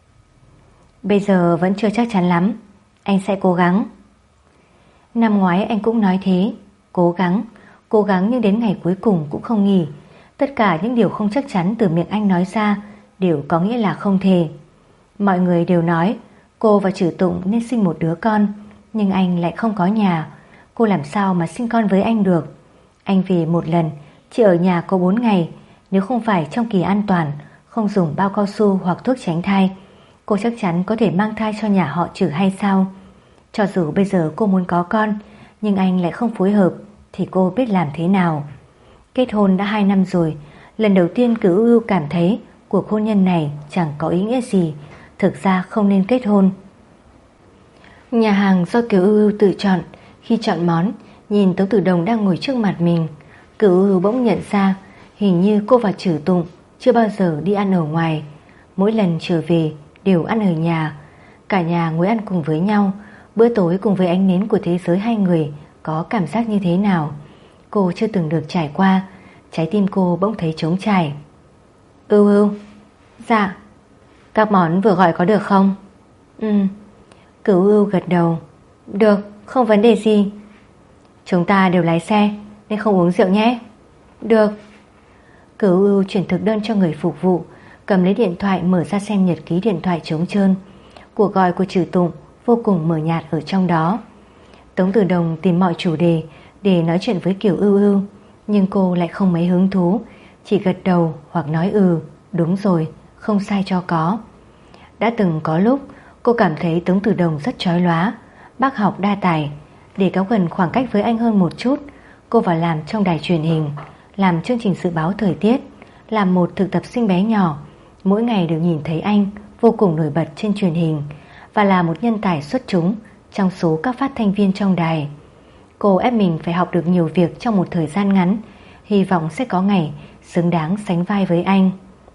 Bây giờ vẫn chưa chắc chắn lắm. Anh sẽ cố gắng. Năm ngoái anh cũng nói thế. Cố gắng nhưng đến ngày cuối cùng cũng không nghỉ. Tất cả những điều không chắc chắn từ miệng anh nói ra đều có nghĩa là không thể. Mọi người đều nói cô và Trừ Tụng nên sinh một đứa con, nhưng anh lại không có nhà. Cô làm sao mà sinh con với anh được? Anh về một lần chỉ ở nhà có 4 ngày. Nếu không phải trong kỳ an toàn, không dùng bao cao su hoặc thuốc tránh thai, cô chắc chắn có thể mang thai cho nhà họ Trừ hay sao? Cho dù bây giờ cô muốn có con, nhưng anh lại không phối hợp, thì cô biết làm thế nào? Kết hôn đã 2 năm rồi. Lần đầu tiên Cửu Ưu cảm thấy cuộc hôn nhân này chẳng có ý nghĩa gì. Thực ra không nên kết hôn. Nhà hàng do Cửu Ưu tự chọn. Khi chọn món, nhìn Tống Tử Đồng đang ngồi trước mặt mình, Cửu Ưu bỗng nhận ra hình như cô và Trừ Tụng chưa bao giờ đi ăn ở ngoài. Mỗi lần trở về đều ăn ở nhà. Cả nhà ngồi ăn cùng với nhau. Bữa tối cùng với ánh nến của thế giới hai người có cảm giác như thế nào? Cô chưa từng được trải qua. Trái tim cô bỗng thấy trống trải. Ưu Ưu. Dạ. Các món vừa gọi có được không? Cửu Ưu gật đầu. Được, không vấn đề gì. Chúng ta đều lái xe nên không uống rượu nhé. Được. Cửu Ưu chuyển thực đơn cho người phục vụ, cầm lấy điện thoại mở ra xem nhật ký điện thoại trống trơn. Cuộc gọi của Trừ Tụng vô cùng mờ nhạt ở trong đó. Tống Tử Đồng tìm mọi chủ đề để nói chuyện với Kiều Ưu Ưu, nhưng cô lại không mấy hứng thú, chỉ gật đầu hoặc nói đúng rồi, không sai cho có. Đã từng có lúc cô cảm thấy Tống Tử Đồng rất chói lóa. Bác học đa tài. Để kéo gần khoảng cách với anh hơn một chút, cô vào làm trong đài truyền hình, làm chương trình dự báo thời tiết, làm một thực tập sinh bé nhỏ. Mỗi ngày được nhìn thấy anh vô cùng nổi bật trên truyền hình, và là một nhân tài xuất chúng trong số các phát thanh viên trong đài. Cô ép mình phải học được nhiều việc trong một thời gian ngắn, hy vọng sẽ có ngày xứng đáng sánh vai với anh.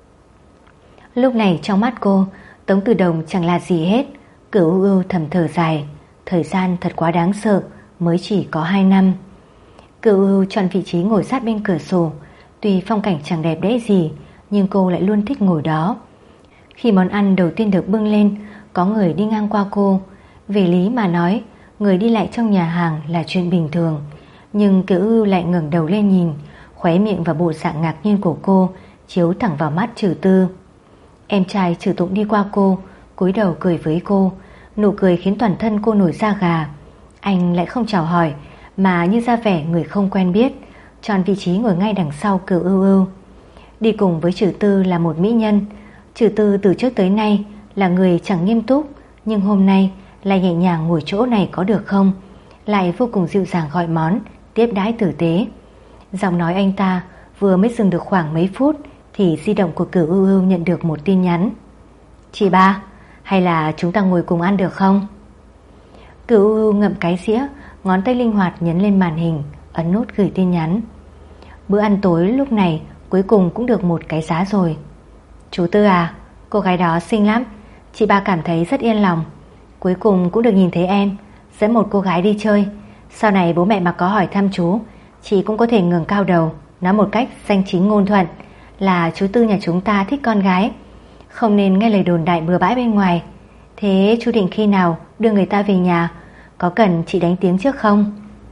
Lúc này trong mắt cô, Tống Tử Đồng chẳng là gì hết. Cửu Ưu thầm thở dài. Thời gian thật quá đáng sợ, mới chỉ có 2 năm. Cửu Ưu chọn vị trí ngồi sát bên cửa sổ. Tuy phong cảnh chẳng đẹp đẽ gì, nhưng cô lại luôn thích ngồi đó. Khi món ăn đầu tiên được bưng lên, có người đi ngang qua cô. Về lý mà nói, người đi lại trong nhà hàng là chuyện bình thường, nhưng Cửu Ưu lại ngẩng đầu lên nhìn. Khóe miệng và bộ dạng ngạc nhiên của cô chiếu thẳng vào mắt Trừ Tư. Em trai Trừ Tụng đi qua cô, cúi đầu cười với cô. Nụ cười khiến toàn thân cô nổi da gà. Anh lại không chào hỏi, mà như ra vẻ người không quen biết, chọn vị trí ngồi ngay đằng sau Cửu Ưu Ưu. Đi cùng với Trừ Tư là một mỹ nhân. Trừ Tư từ trước tới nay là người chẳng nghiêm túc, nhưng hôm nay lại nhẹ nhàng ngồi chỗ này có được không, lại vô cùng dịu dàng gọi món, tiếp đãi tử tế. Giọng nói anh ta vừa mới dừng được khoảng mấy phút thì di động của Cửu Ưu Ưu nhận được một tin nhắn. Chị ba, hay là chúng ta ngồi cùng ăn được không? Cửu Ưu Ưu ngậm cái dĩa, ngón tay linh hoạt nhấn lên màn hình, ấn nút gửi tin nhắn. Bữa ăn tối lúc này cuối cùng cũng được một cái giá rồi. Chú Tư à, cô gái đó xinh lắm, chị ba cảm thấy rất yên lòng. Cuối cùng cũng được nhìn thấy em dẫn một cô gái đi chơi. Sau này bố mẹ mà có hỏi thăm chú, chị cũng có thể ngẩng cao đầu, nói một cách danh chính ngôn thuận là chú Tư nhà chúng ta thích con gái, không nên nghe lời đồn đại bừa bãi bên ngoài. Thế chú định khi nào đưa người ta về nhà? Có cần chị đánh tiếng trước không?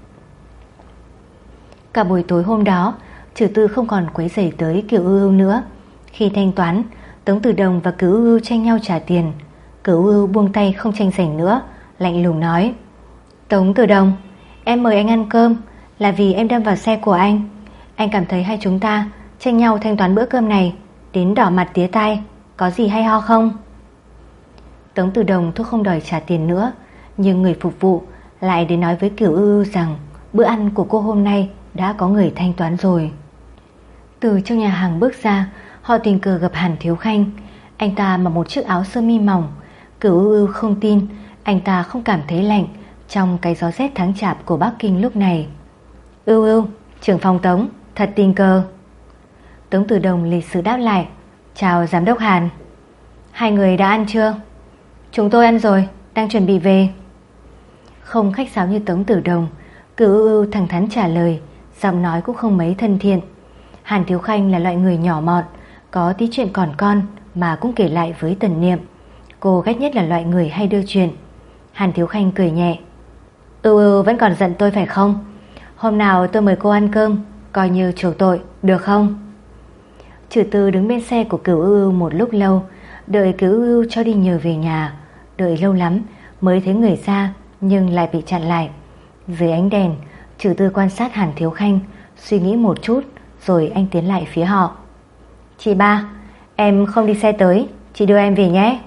Cả buổi tối hôm đó, Trừ Tư không còn quấy rầy tới Kiều Ưu Ưu nữa. Khi thanh toán, Tống Tử Đồng và Cửu Ưu Ưu tranh nhau trả tiền. Cửu Ưu buông tay không tranh giành nữa, lạnh lùng nói: Tống Tử Đồng, em mời anh ăn cơm là vì em đâm vào xe của anh. Anh cảm thấy hai chúng ta tranh nhau thanh toán bữa cơm này, đến đỏ mặt tía tai, có gì hay ho không? Tống Từ Đồng thuốc không đòi trả tiền nữa, nhưng người phục vụ lại đến nói với Kiều Ưu rằng bữa ăn của cô hôm nay đã có người thanh toán rồi. Từ trong nhà hàng bước ra, họ tình cờ gặp Hàn Thiếu Khanh. Anh ta mặc một chiếc áo sơ mi mỏng. Kiều Ưu không tin anh ta không cảm thấy lạnh trong cái gió rét tháng chạp của Bắc Kinh lúc này. Ưu, trưởng phòng Tống, thật tình cờ. Tống Từ Đồng lịch sự đáp lại, chào giám đốc Hàn. Hai người đã ăn chưa? Chúng tôi ăn rồi, đang chuẩn bị về. Không khách sáo như Tống Từ Đồng, Kiều Ưu thẳng thắn trả lời, giọng nói cũng không mấy thân thiện. Hàn Thiếu Khanh là loại người nhỏ mọn, có tí chuyện còn con mà cũng kể lại với Tần Niệm. Cô ghét nhất là loại người hay đưa chuyện. Hàn Thiếu Khanh cười nhẹ. Ưu vẫn còn giận tôi phải không? Hôm nào tôi mời cô ăn cơm, coi như chuộc tội, được không? Trừ Tư đứng bên xe của Kiều Ưu một lúc lâu, đợi Kiều Ưu cho đi nhờ về nhà. Đợi lâu lắm mới thấy người ra, nhưng lại bị chặn lại. Dưới ánh đèn, Trừ Tư quan sát Hàn Thiếu Khanh, suy nghĩ một chút, rồi anh tiến lại phía họ. Chị ba, em không đi xe tới, chị đưa em về nhé.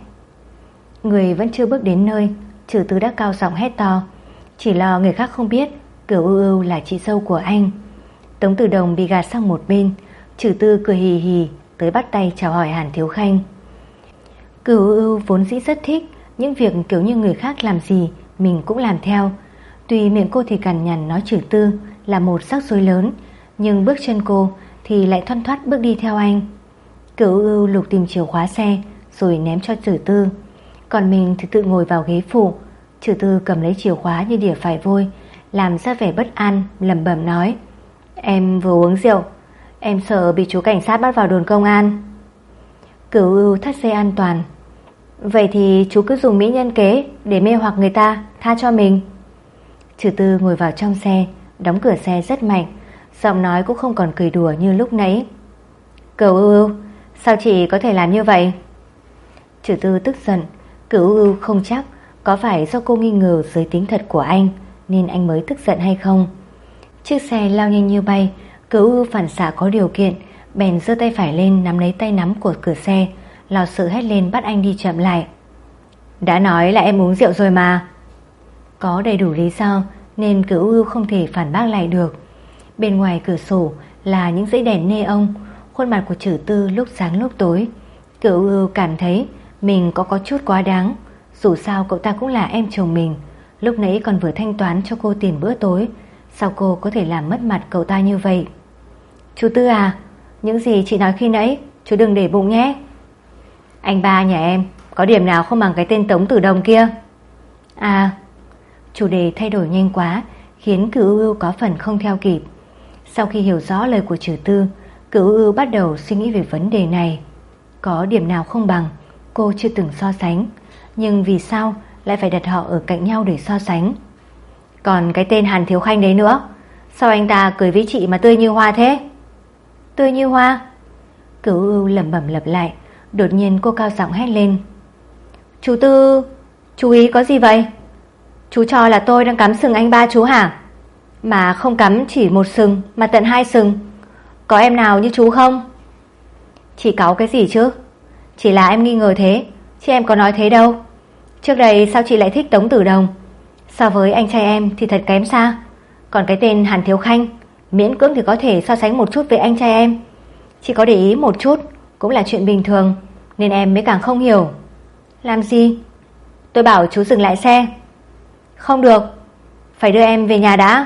Người vẫn chưa bước đến nơi, Trừ Tư đã cao giọng hét to, chỉ lo người khác không biết Kiều Ưu là chị dâu của anh. Tống Từ Đồng bị gạt sang một bên, Trừ Tư cười hì hì tới bắt tay chào hỏi Hàn Thiếu Khanh. Kiều Ưu vốn dĩ rất thích những việc kiểu như người khác làm gì mình cũng làm theo. Tuy miệng cô thì cằn nhằn nói Trừ Tư là một rắc rối lớn, nhưng bước chân cô thì lại thoăn thoắt bước đi theo anh. Kiều Ưu lục tìm chìa khóa xe rồi ném cho Trừ Tư, còn mình thì tự ngồi vào ghế phụ. Trừ Tư cầm lấy chìa khóa như đỉa phải vôi, làm ra vẻ bất an, lẩm bẩm nói, em vừa uống rượu, em sợ bị chú cảnh sát bắt vào đồn công an. Kiều Ưu thắt dây an toàn. Vậy thì chú cứ dùng mỹ nhân kế để mê hoặc người ta, tha cho mình. Trừ Tư ngồi vào trong xe, đóng cửa xe rất mạnh, giọng nói cũng không còn cười đùa như lúc nãy. Kiều Ưu, sao chị có thể làm như vậy? Trừ Tư tức giận. Kiều Ưu không chắc có phải do cô nghi ngờ giới tính thật của anh nên anh mới tức giận hay không. Chiếc xe lao nhanh như bay. Kiều Ưu phản xạ có điều kiện, bèn giơ tay phải lên nắm lấy tay nắm của cửa xe, lo sợ hét lên bắt anh đi chậm lại. Đã nói là em uống rượu rồi mà. Có đầy đủ lý do nên Kiều Ưu không thể phản bác lại được. Bên ngoài cửa sổ là những dãy đèn neon, khuôn mặt của Trừ Tư lúc sáng lúc tối. Kiều Ưu cảm thấy mình có chút quá đáng. Dù sao cậu ta cũng là em chồng mình, lúc nãy còn vừa thanh toán cho cô tiền bữa tối, sao cô có thể làm mất mặt cậu ta như vậy? Chú Tư à, những gì chị nói khi nãy chú đừng để bụng nhé. Anh ba nhà em có điểm nào không bằng cái tên Tống Từ Đồng kia? À, chủ đề thay đổi nhanh quá khiến Kiều Ưu có phần không theo kịp. Sau khi hiểu rõ lời của Trừ Tư, Kiều Ưu bắt đầu suy nghĩ về vấn đề này. Có điểm nào không bằng, cô chưa từng so sánh, nhưng vì sao lại phải đặt họ ở cạnh nhau để so sánh? Còn cái tên Hàn Thiếu Khanh đấy nữa, sao anh ta cười với chị mà tươi như hoa thế? Tươi như hoa? Kiều Ưu lẩm bẩm lặp lại. Đột nhiên cô cao giọng hét lên. Chú Tư, chú ý có gì vậy? Chú cho là tôi đang cắm sừng anh ba chú hả? Mà không cắm chỉ một sừng mà tận 2 sừng. Có em nào như chú không? Chị cáu cái gì chứ? Chỉ là em nghi ngờ thế, chứ em có nói thế đâu. Trước đây sao chị lại thích Tống Tử Đồng? So với anh trai em thì thật kém xa. Còn cái tên Hàn Thiếu Khanh miễn cưỡng thì có thể so sánh một chút với anh trai em. Chị có để ý một chút cũng là chuyện bình thường, nên em mới càng không hiểu. Làm gì? Tôi bảo chú dừng lại xe. Không được, phải đưa em về nhà đã.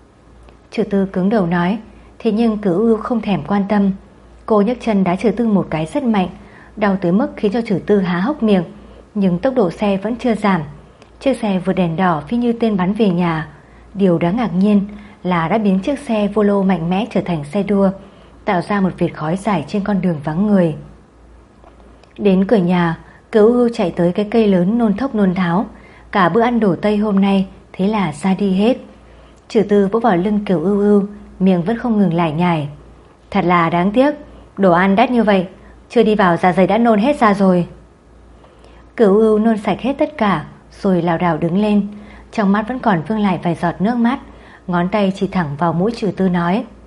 Trừ Tư cứng đầu nói. Thế nhưng Kiều Ưu không thèm quan tâm. Cô nhấc chân đá Trừ Tư một cái rất mạnh, đau tới mức khiến cho Trừ Tư há hốc miệng. Nhưng tốc độ xe vẫn chưa giảm. Chiếc xe vượt đèn đỏ phi như tên bắn về nhà. Điều đáng ngạc nhiên là đã biến chiếc xe vô lô mạnh mẽ trở thành xe đua, tạo ra một vệt khói dài trên con đường vắng người. Đến cửa nhà, Kiều Ưu chạy tới cái cây lớn nôn thốc nôn tháo. Cả bữa ăn đồ Tây hôm nay thế là ra đi hết. Trừ Tư vỗ vào lưng Kiều Ưu, miệng vẫn không ngừng lải nhải. Thật là đáng tiếc, đồ ăn đắt như vậy, chưa đi vào dạ dày đã nôn hết ra rồi. Kiều Ưu nôn sạch hết tất cả, rồi lảo đảo đứng lên, trong mắt vẫn còn vương lại vài giọt nước mắt, ngón tay chỉ thẳng vào mũi Trừ Tư nói.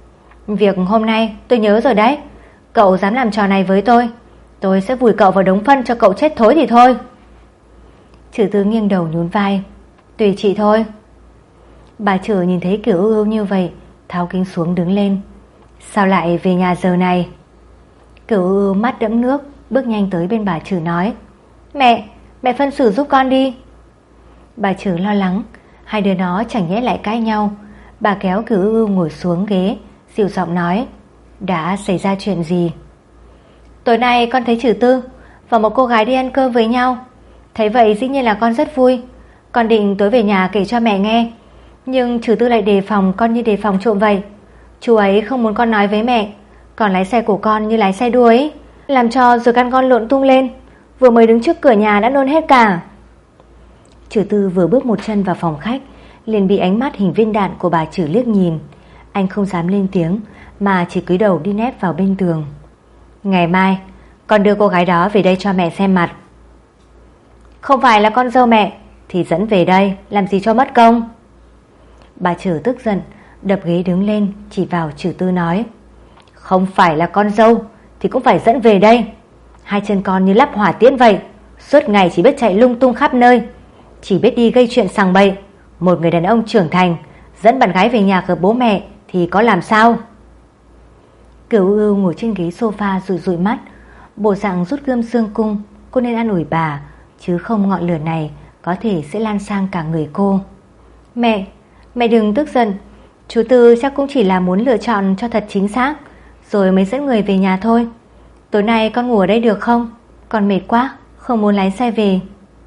Việc hôm nay tôi nhớ rồi đấy. Cậu dám làm trò này với tôi sẽ vùi cậu vào đống phân cho cậu chết thối thì thôi. Trừ Tư nghiêng đầu nhún vai. Tùy chị thôi. Bà Trừ nhìn thấy Kiều Ưu như vậy, tháo kính xuống đứng lên. Sao lại về nhà giờ này? Kiều Ưu mắt đẫm nước, bước nhanh tới bên bà Trừ nói. Mẹ phân xử giúp con đi. Bà Trừ lo lắng, hai đứa nó chẳng nhẽ lại cãi nhau. Bà kéo Kiều Ưu ngồi xuống ghế, dịu giọng nói. Đã xảy ra chuyện gì? Tối nay con thấy Trừ Tư và một cô gái đi ăn cơm với nhau. Thấy vậy dĩ nhiên là con rất vui. Con định tối về nhà kể cho mẹ nghe, nhưng Trừ Tư lại đề phòng con như đề phòng trộm vậy. Chú ấy không muốn con nói với mẹ, còn lái xe của con như lái xe đua ấy, làm cho rồi căn con lộn tung lên. Vừa mới đứng trước cửa nhà đã nôn hết cả. Trừ Tư vừa bước một chân vào phòng khách, liền bị ánh mắt hình viên đạn của bà Trừ liếc nhìn. Anh không dám lên tiếng, mà chỉ cúi đầu đi nép vào bên tường. Ngày mai con đưa cô gái đó về đây cho mẹ xem mặt. Không phải là con dâu mẹ thì dẫn về đây làm gì cho mất công. Bà Trừ tức giận, đập ghế đứng lên, chỉ vào Trừ Tư nói. Không phải là con dâu thì cũng phải dẫn về đây. Hai chân con như lắp hỏa tiễn vậy, suốt ngày chỉ biết chạy lung tung khắp nơi, chỉ biết đi gây chuyện sằng bậy. Một người đàn ông trưởng thành dẫn bạn gái về nhà gặp bố mẹ thì có làm sao? Kiều Ưu ngồi trên ghế sofa dụi dụi mắt, bộ dạng rút gươm xương cung. Cô nên an ủi bà, chứ không ngọn lửa này có thể sẽ lan sang cả người cô. Mẹ đừng tức giận. Chú Tư chắc cũng chỉ là muốn lựa chọn cho thật chính xác rồi mới dẫn người về nhà thôi. Tối nay con ngủ ở đây được không? Con mệt quá, không muốn lái xe về.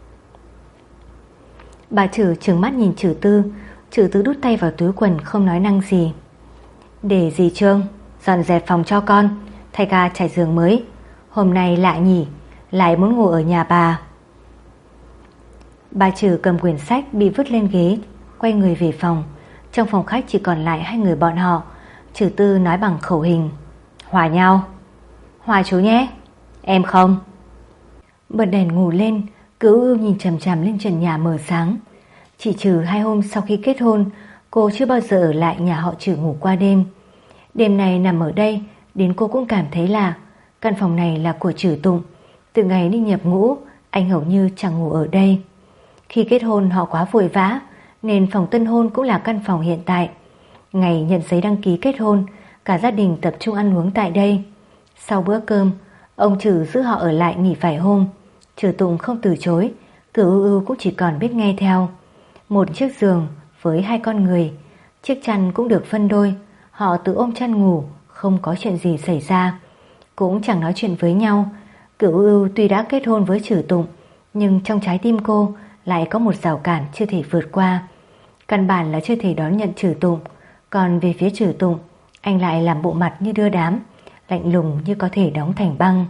Bà Trừ trừng mắt nhìn Trừ Tư. Trừ Tư đút tay vào túi quần không nói năng gì. Để dì Trương dọn dẹp phòng cho con, thay ga trải giường mới. Hôm nay lạ nhỉ, lại muốn ngủ ở nhà bà. Bà Trừ cầm quyển sách bị vứt lên ghế, quay người về phòng. Trong phòng khách chỉ còn lại hai người bọn họ. Trừ Tư nói bằng khẩu hình. Hòa nhau. Hòa chú nhé. Em không. Bật đèn ngủ lên, Kiều Ưu nhìn chằm chằm lên trần nhà mờ sáng. Chỉ trừ 2 hôm sau khi kết hôn, cô chưa bao giờ ở lại nhà họ Trừ ngủ qua đêm. Đêm này nằm ở đây, đến cô cũng cảm thấy lạ. Căn phòng này là của Trừ Tụng. Từ ngày đi nhập ngũ, anh hầu như chẳng ngủ ở đây. Khi kết hôn họ quá vội vã, nên phòng tân hôn cũng là căn phòng hiện tại. Ngày nhận giấy đăng ký kết hôn, cả gia đình tập trung ăn uống tại đây. Sau bữa cơm, ông Trừ giữ họ ở lại nghỉ vài hôm. Trừ Tụng không từ chối, Kiều Ưu cũng chỉ còn biết nghe theo. Một chiếc giường với 2 con người, chiếc chăn cũng được phân đôi. Họ tự ôm chăn ngủ, không có chuyện gì xảy ra, cũng chẳng nói chuyện với nhau. Kiều Ưu tuy đã kết hôn với Trừ Tụng, nhưng trong trái tim cô lại có một rào cản chưa thể vượt qua. Căn bản là chưa thể đón nhận Trừ Tụng. Còn về phía Trừ Tụng, anh lại làm bộ mặt như đưa đám, lạnh lùng như có thể đóng thành băng.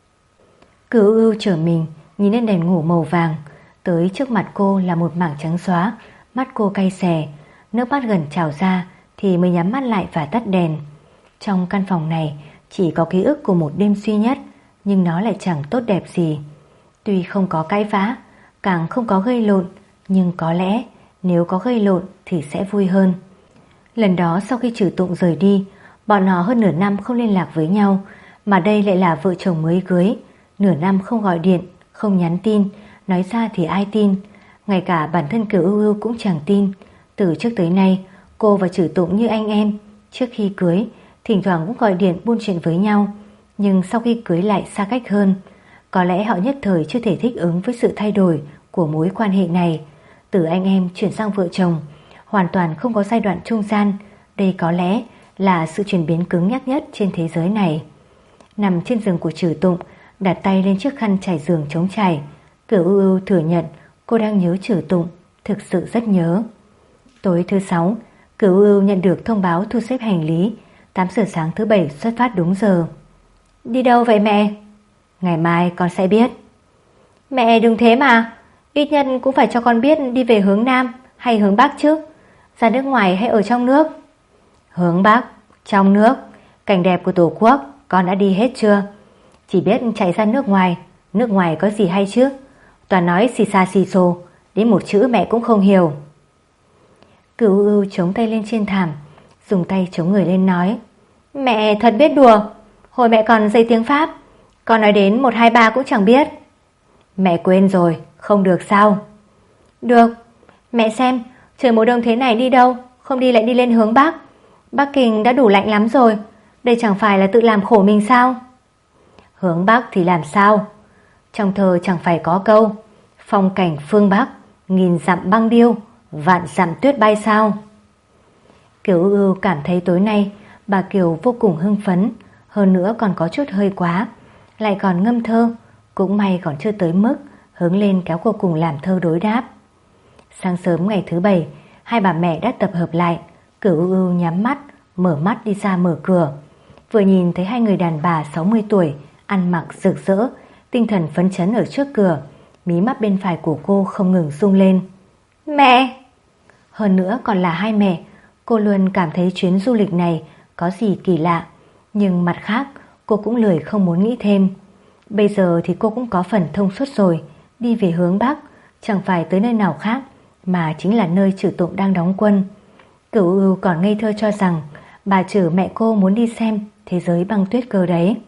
Kiều Ưu trở mình nhìn lên đèn ngủ màu vàng. Tới trước mặt cô là một mảng trắng xóa. Mắt cô cay xè, nước mắt gần trào ra thì mới nhắm mắt lại và tắt đèn. Trong căn phòng này chỉ có ký ức của một đêm duy nhất, nhưng nó lại chẳng tốt đẹp gì. Tuy không có cãi vã, càng không có gây lộn, nhưng có lẽ nếu có gây lộn thì sẽ vui hơn. Lần đó sau khi Trừ Tụng rời đi, bọn họ hơn nửa năm không liên lạc với nhau, mà đây lại là vợ chồng mới cưới. Nửa năm không gọi điện, không nhắn tin, nói ra thì ai tin. Ngay cả bản thân Kiều Ưu cũng chẳng tin. Từ trước tới nay, cô và Trừ Tụng như anh em. Trước khi cưới, thỉnh thoảng cũng gọi điện buôn chuyện với nhau, nhưng sau khi cưới lại xa cách hơn. Có lẽ họ nhất thời chưa thể thích ứng với sự thay đổi của mối quan hệ này. Từ anh em chuyển sang vợ chồng, hoàn toàn không có giai đoạn trung gian. Đây có lẽ là sự chuyển biến cứng nhắc nhất trên thế giới này. Nằm trên giường của Trừ Tụng, đặt tay lên chiếc khăn trải giường trống trải, Kiều Ưu thừa nhận cô đang nhớ Trừ Tụng, thực sự rất nhớ. Tối thứ 6, Kiều Ưu nhận được thông báo thu xếp hành lý. 8 giờ sáng thứ 7 xuất phát đúng giờ. Đi đâu vậy mẹ? Ngày mai con sẽ biết. Mẹ đừng thế mà, ít nhất cũng phải cho con biết đi về hướng Nam hay hướng Bắc chứ. Ra nước ngoài hay ở trong nước? Hướng Bắc, trong nước. Cảnh đẹp của Tổ quốc con đã đi hết chưa? Chỉ biết chạy ra nước ngoài có gì hay chứ? Toàn nói xì xa xì xồ, đến một chữ mẹ cũng không hiểu. Kiều Ưu chống tay lên trên thảm, dùng tay chống người lên nói. Mẹ thật biết đùa. Hồi mẹ còn dạy tiếng Pháp, con nói đến 1, 2, 3 cũng chẳng biết. Mẹ quên rồi, không được sao? Được. Mẹ xem, trời mùa đông thế này đi đâu, không đi lại đi lên hướng Bắc. Bắc Kinh đã đủ lạnh lắm rồi, đây chẳng phải là tự làm khổ mình sao? Hướng Bắc thì làm sao? Trong thơ chẳng phải có câu phong cảnh phương Bắc, nghìn dặm băng điêu, vạn dặm tuyết bay sao? Kiều Ưu cảm thấy tối nay bà Kiều vô cùng hưng phấn, hơn nữa còn có chút hơi quá, lại còn ngâm thơ, cũng may còn chưa tới mức hướng lên kéo cô cùng làm thơ đối đáp. Sáng sớm ngày thứ Bảy, hai bà mẹ đã tập hợp lại. Kiều Ưu nhắm mắt, mở mắt đi ra mở cửa, vừa nhìn thấy hai người đàn bà 60 tuổi, ăn mặc rực rỡ, tinh thần phấn chấn ở trước cửa. Mí mắt bên phải của cô không ngừng rung lên. Mẹ! Hơn nữa còn là hai mẹ. Cô luôn cảm thấy chuyến du lịch này có gì kỳ lạ, nhưng mặt khác cô cũng lười không muốn nghĩ thêm. Bây giờ thì cô cũng có phần thông suốt rồi, đi về hướng Bắc, chẳng phải tới nơi nào khác mà chính là nơi Trử Tụng đang đóng quân. Cửu Ưu còn ngây thơ cho rằng bà Trử mẹ cô muốn đi xem thế giới băng tuyết cơ đấy.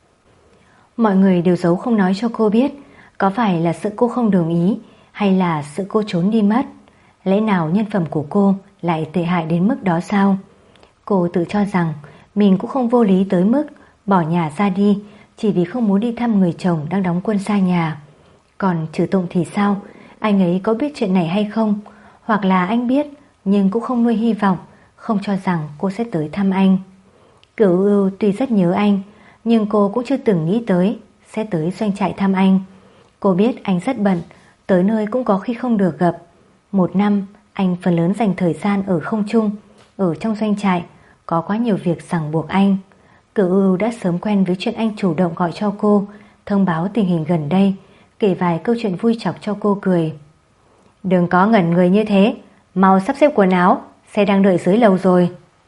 Mọi người đều giấu không nói cho cô biết, có phải là sợ cô không đồng ý hay là sợ cô trốn đi mất. Lẽ nào nhân phẩm của cô lại tệ hại đến mức đó sao? Cô tự cho rằng mình cũng không vô lý tới mức bỏ nhà ra đi chỉ vì không muốn đi thăm người chồng đang đóng quân xa nhà. Còn Trử Tụng thì sao? Anh ấy có biết chuyện này hay không? Hoặc là anh biết nhưng cũng không nuôi hy vọng, không cho rằng cô sẽ tới thăm anh. Cửu Ưu tuy rất nhớ anh, nhưng cô cũng chưa từng nghĩ tới sẽ tới doanh trại thăm anh. Cô biết anh rất bận, tới nơi cũng có khi không được gặp. Một năm anh phần lớn dành thời gian ở không trung, ở trong doanh trại có quá nhiều việc ràng buộc anh. Cửu Ưu đã sớm quen với chuyện anh chủ động gọi cho cô, thông báo tình hình gần đây, kể vài câu chuyện vui chọc cho cô cười. Đừng có ngẩn người như thế, mau sắp xếp quần áo, xe đang đợi dưới lầu rồi.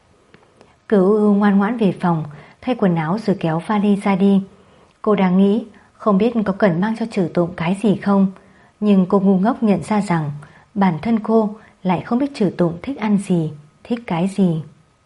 Cửu Ưu ngoan ngoãn về phòng, thay quần áo rồi kéo vali ra đi. Cô đang nghĩ không biết có cần mang cho Trử Tụng cái gì không, nhưng cô ngu ngốc nhận ra rằng bản thân cô lại không biết Trử Tụng thích ăn gì, thích cái gì.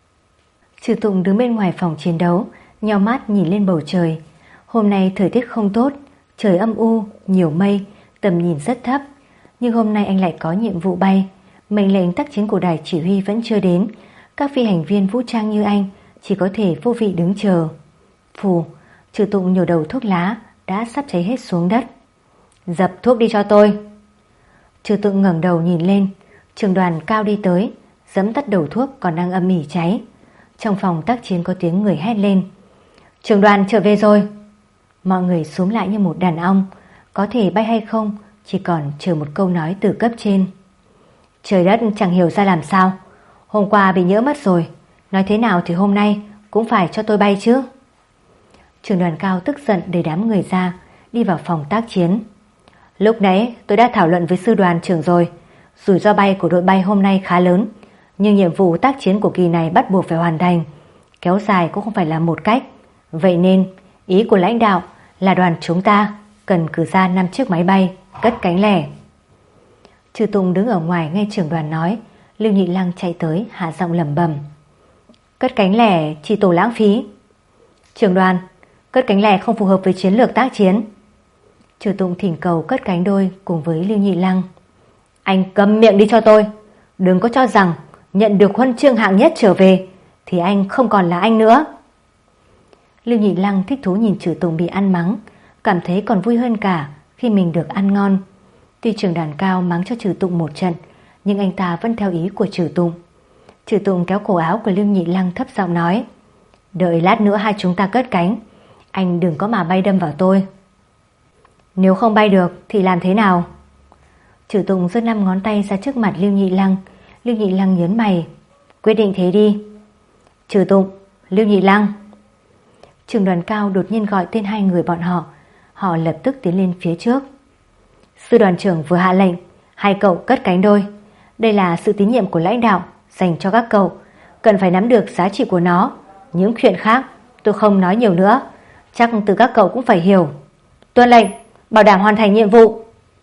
Trử Tụng đứng bên ngoài phòng chiến đấu, nheo mắt nhìn lên bầu trời. Hôm nay thời tiết không tốt, trời âm u, nhiều mây, tầm nhìn rất thấp. Nhưng hôm nay anh lại có nhiệm vụ bay. Mệnh lệnh tác chiến của đài chỉ huy vẫn chưa đến. Các phi hành viên vũ trang như anh chỉ có thể vô vị đứng chờ. Phù, Trử Tụng nhổ đầu thuốc lá đã sắp cháy hết xuống đất. Dập thuốc đi cho tôi. Trử Tụng ngẩng đầu nhìn lên, trường đoàn cao đi tới, giẫm tắt đầu thuốc còn đang âm ỉ cháy. Trong phòng tác chiến có tiếng người hét lên. Trường đoàn trở về rồi. Mọi người xúm lại như một đàn ong. Có thể bay hay không chỉ còn chờ một câu nói từ cấp trên. Trời đất chẳng hiểu ra làm sao, hôm qua bị nhỡ mất rồi, nói thế nào thì hôm nay cũng phải cho tôi bay chứ. Trường đoàn cao tức giận đẩy đám người ra, đi vào phòng tác chiến. Lúc nãy tôi đã thảo luận với sư đoàn trưởng rồi, rủi ro bay của đội bay hôm nay khá lớn, nhưng nhiệm vụ tác chiến của kỳ này bắt buộc phải hoàn thành, kéo dài cũng không phải là một cách. Vậy nên ý của lãnh đạo là đoàn chúng ta cần cử ra 5 chiếc máy bay cất cánh lẻ. Trử Tụng đứng ở ngoài nghe trưởng đoàn nói. Lưu Nhị Lăng chạy tới hạ giọng lẩm bẩm. Cất cánh lẻ chỉ tổ lãng phí. Trưởng đoàn, cất cánh lẻ không phù hợp với chiến lược tác chiến. Trử Tụng thỉnh cầu cất cánh đôi cùng với Lưu Nhị Lăng. Anh câm miệng đi cho tôi. Đừng có cho rằng nhận được huân chương hạng nhất trở về thì anh không còn là anh nữa. Lưu Nhị Lăng thích thú nhìn Trử Tụng bị ăn mắng, cảm thấy còn vui hơn cả khi mình được ăn ngon. Tuy trưởng đoàn cao mắng cho Trử Tụng một trận, nhưng anh ta vẫn theo ý của Trử Tụng. Trử Tụng kéo cổ áo của Lưu Nhị Lăng thấp giọng nói. Đợi lát nữa hai chúng ta cất cánh, anh đừng có mà bay đâm vào tôi. Nếu không bay được thì làm thế nào? Trử Tụng giơ 5 ngón tay ra trước mặt Lưu Nhị Lăng. Lưu Nhị Lăng nhớn mày. Quyết định thế đi. Trử Tụng, Lưu Nhị Lăng. Trưởng đoàn cao đột nhiên gọi tên hai người bọn họ. Họ lập tức tiến lên phía trước. Sư đoàn trưởng vừa hạ lệnh, hai cậu cất cánh đôi. Đây là sự tín nhiệm của lãnh đạo dành cho các cậu, cần phải nắm được giá trị của nó. Những chuyện khác tôi không nói nhiều nữa, chắc từ các cậu cũng phải hiểu. Tuân lệnh, bảo đảm hoàn thành nhiệm vụ.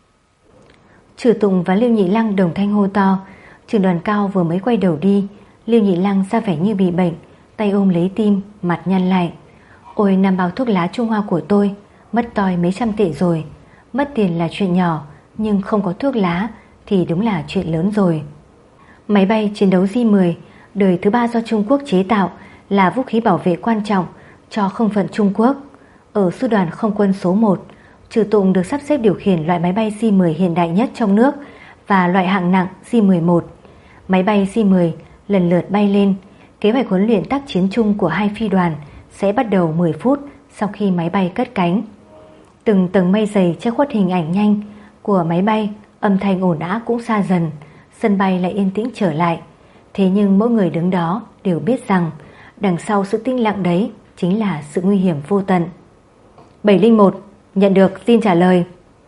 Trử Tụng và Lưu Nhị Lăng đồng thanh hô to. Trưởng đoàn cao vừa mới quay đầu đi, Lưu Nhị Lăng ra vẻ như bị bệnh, tay ôm lấy tim, mặt nhăn lại. Ôi, 5 bao thuốc lá Trung Hoa của tôi mất toi mấy trăm tệ rồi. Mất tiền là chuyện nhỏ, nhưng không có thuốc lá thì đúng là chuyện lớn rồi. Máy bay chiến đấu J-10 đời thứ 3 do Trung Quốc chế tạo là vũ khí bảo vệ quan trọng cho không phận Trung Quốc. Ở sư đoàn không quân số 1, Trừ Tụng được sắp xếp điều khiển loại máy bay J-10 hiện đại nhất trong nước và loại hạng nặng J-11. Máy bay J-10 lần lượt bay lên. Kế hoạch huấn luyện tác chiến chung của hai phi đoàn sẽ bắt đầu 10 phút sau khi máy bay cất cánh. Từng tầng mây dày che khuất hình ảnh nhanh của máy bay, âm thanh ồn ào cũng xa dần, sân bay lại yên tĩnh trở lại. Thế nhưng mỗi người đứng đó đều biết rằng đằng sau sự tĩnh lặng đấy chính là sự nguy hiểm vô tận. 701 nhận được, xin trả lời.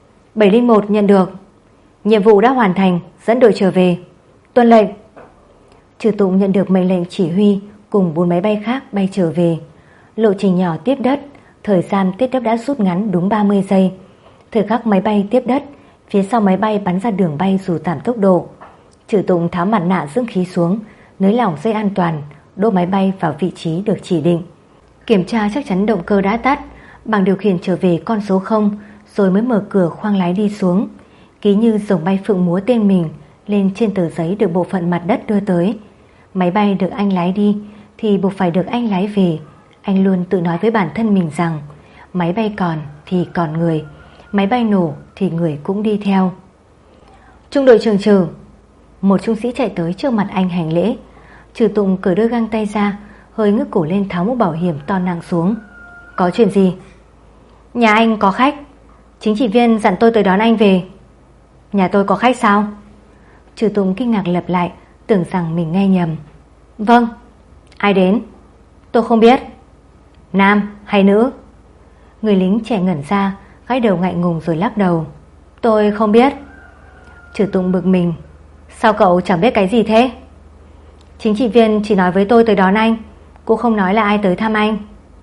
701 nhận được. Nhiệm vụ đã hoàn thành, dẫn đội trở về. Tuân lệnh. Trừ Tụng nhận được mệnh lệnh chỉ huy cùng 4 máy bay khác bay trở về. Lộ trình nhỏ tiếp đất, thời gian tiếp đất đã rút ngắn đúng 30 giây. Thời khắc máy bay tiếp đất, phía sau máy bay bắn ra đường bay dù giảm tốc độ. Trừ Tụng tháo mặt nạ dưỡng khí xuống, nới lỏng dây an toàn, đỗ máy bay vào vị trí được chỉ định. Kiểm tra chắc chắn động cơ đã tắt, bảng điều khiển trở về con số 0, rồi mới mở cửa khoang lái đi xuống. Ký như rồng bay phượng múa tên mình lên trên tờ giấy được bộ phận mặt đất đưa tới. Máy bay được anh lái đi thì buộc phải được anh lái về. Anh luôn tự nói với bản thân mình rằng máy bay còn thì còn người, máy bay nổ thì người cũng đi theo. Trung đội trưởng Trừ. Một trung sĩ chạy tới trước mặt anh hành lễ. Trừ Tụng cởi đôi găng tay ra, hơi ngước cổ lên tháo mũ bảo hiểm to nặng xuống. Có chuyện gì? Nhà anh có khách, chính trị viên dặn tôi tới đón anh về. Nhà tôi có khách sao? Trừ Tụng kinh ngạc lặp lại, tưởng rằng mình nghe nhầm. Vâng. Ai đến? Tôi không biết. Nam hay nữ? Người lính trẻ ngẩn ra, gãi đầu ngại ngùng rồi lắc đầu. Tôi không biết. Trừ Tụng bực mình. Sao cậu chẳng biết cái gì thế? Chính trị viên chỉ nói với tôi tới đón anh, cũng không nói là ai tới thăm anh.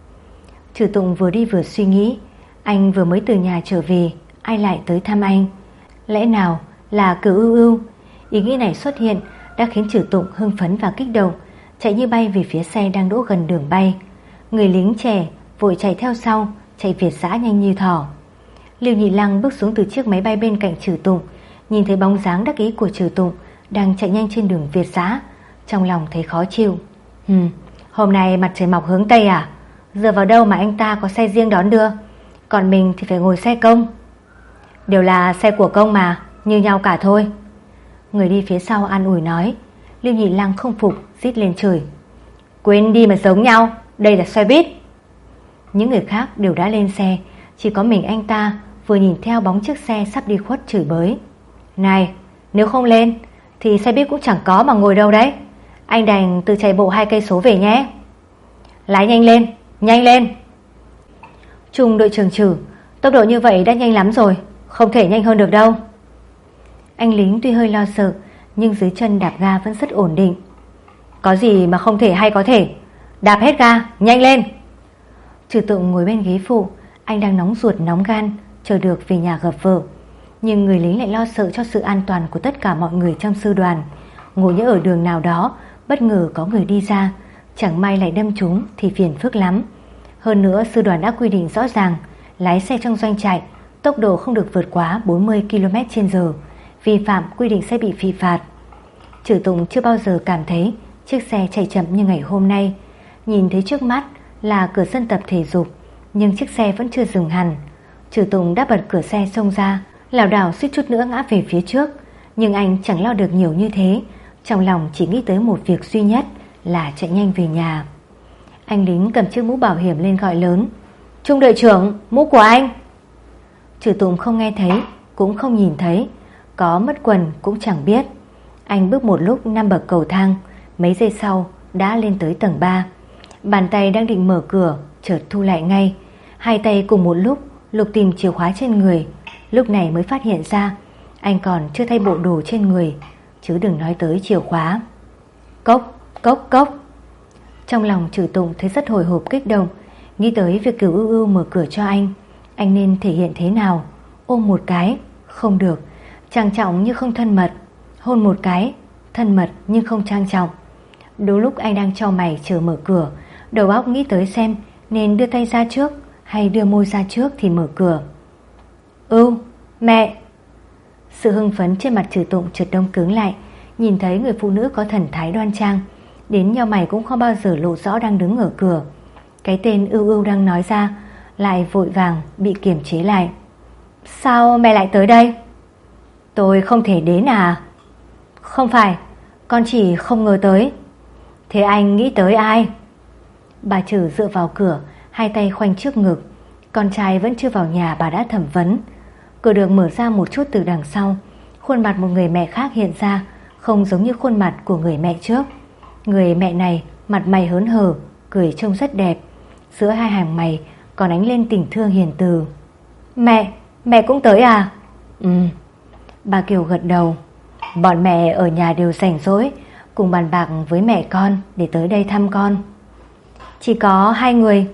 Trừ Tụng vừa đi vừa suy nghĩ. Anh vừa mới từ nhà trở về, ai lại tới thăm anh? Lẽ nào là Cửu Ưu Ưu? Ý nghĩ này xuất hiện đã khiến Trừ Tụng hưng phấn và kích động, chạy như bay về phía xe đang đỗ gần đường bay. Người lính trẻ vội chạy theo sau, chạy việt dã nhanh như thỏ. Lưu Nhị Lăng bước xuống từ chiếc máy bay bên cạnh Trừ Tụng, nhìn thấy bóng dáng đắc ý của Trừ Tụng đang chạy nhanh trên đường việt dã, trong lòng thấy khó chịu. Hôm nay mặt trời mọc hướng Tây à? Dựa vào đâu mà anh ta có xe riêng đón đưa, còn mình thì phải ngồi xe công? Đều là xe của công mà, như nhau cả thôi. Người đi phía sau an ủi nói. Lưu Nhị Lăng không phục, rít lên trời. Quên đi mà giống nhau, đây là xe buýt. Những người khác đều đã lên xe, chỉ có mình anh ta vừa nhìn theo bóng chiếc xe sắp đi khuất chửi bới. Này, nếu không lên thì xe buýt cũng chẳng có mà ngồi đâu đấy. Anh đành tự chạy bộ 2 cây số về nhé. Lái nhanh lên, nhanh lên. Trung đội trưởng Trừ, tốc độ như vậy đã nhanh lắm rồi, không thể nhanh hơn được đâu. Anh lính tuy hơi lo sợ, nhưng dưới chân đạp ga vẫn rất ổn định. Có gì mà không thể hay có thể, đạp hết ga, nhanh lên. Trừ Tụng ngồi bên ghế phụ, anh đang nóng ruột nóng gan, chờ được về nhà gặp vợ. Nhưng người lính lại lo sợ cho sự an toàn của tất cả mọi người trong sư đoàn. Ngồi nhỡ ở đường nào đó bất ngờ có người đi ra, chẳng may lại đâm trúng thì phiền phức lắm. Hơn nữa sư đoàn đã quy định rõ ràng, lái xe trong doanh trại tốc độ không được vượt quá 40 km/h, vi phạm quy định sẽ bị phạt phạt. Trừ Tụng chưa bao giờ cảm thấy chiếc xe chạy chậm như ngày hôm nay. Nhìn thấy trước mắt là cửa sân tập thể dục, nhưng chiếc xe vẫn chưa dừng hẳn. Trừ Tụng đã bật cửa xe xông ra, lảo đảo suýt chút nữa ngã về phía trước. Nhưng anh chẳng lo được nhiều như thế, trong lòng chỉ nghĩ tới một việc duy nhất là chạy nhanh về nhà. Anh lính cầm chiếc mũ bảo hiểm lên gọi lớn. Trung đội trưởng, mũ của anh. Trừ Tụng không nghe thấy, cũng không nhìn thấy, có mất quần cũng chẳng biết. Anh bước một lúc 5 bậc cầu thang, mấy giây sau đã lên tới tầng 3. Bàn tay đang định mở cửa chợt thu lại ngay. Hai tay cùng một lúc lục tìm chìa khóa trên người. Lúc này mới phát hiện ra anh còn chưa thay bộ đồ trên người, chứ đừng nói tới chìa khóa. Cốc, cốc, cốc. Trong lòng Trừ Tụng thấy rất hồi hộp kích động, nghĩ tới việc Cửu Ưu Ưu mở cửa cho anh nên thể hiện thế nào. Ôm một cái, không được, trang trọng nhưng không thân mật. Hôn một cái, thân mật nhưng không trang trọng. Đúng lúc anh đang chau mày chờ mở cửa, đầu óc nghĩ tới xem nên đưa tay ra trước hay đưa môi ra trước thì mở cửa. Mẹ! Sự hưng phấn trên mặt Trừ Tụng chợt đông cứng lại. Nhìn thấy người phụ nữ có thần thái đoan trang, đến nheo mày cũng không bao giờ lộ rõ đang đứng ở cửa. Cái tên Ưu đang nói ra lại vội vàng bị kiềm chế lại. Sao mẹ lại tới đây? Tôi không thể đến à? Không phải, con chỉ không ngờ tới. Thế anh nghĩ tới ai? Bà Trừ dựa vào cửa, hai tay khoanh trước ngực. Con trai vẫn chưa vào nhà bà đã thẩm vấn. Cửa được mở ra một chút từ đằng sau. Khuôn mặt một người mẹ khác hiện ra, không giống như khuôn mặt của người mẹ trước. Người mẹ này mặt mày hớn hở, cười trông rất đẹp. Giữa hai hàng mày còn ánh lên tình thương hiền từ. Mẹ cũng tới à? Bà Kiều gật đầu. Bọn mẹ ở nhà đều rảnh rỗi, cùng bàn bạc với mẹ con để tới đây thăm con. Chỉ có 2 người.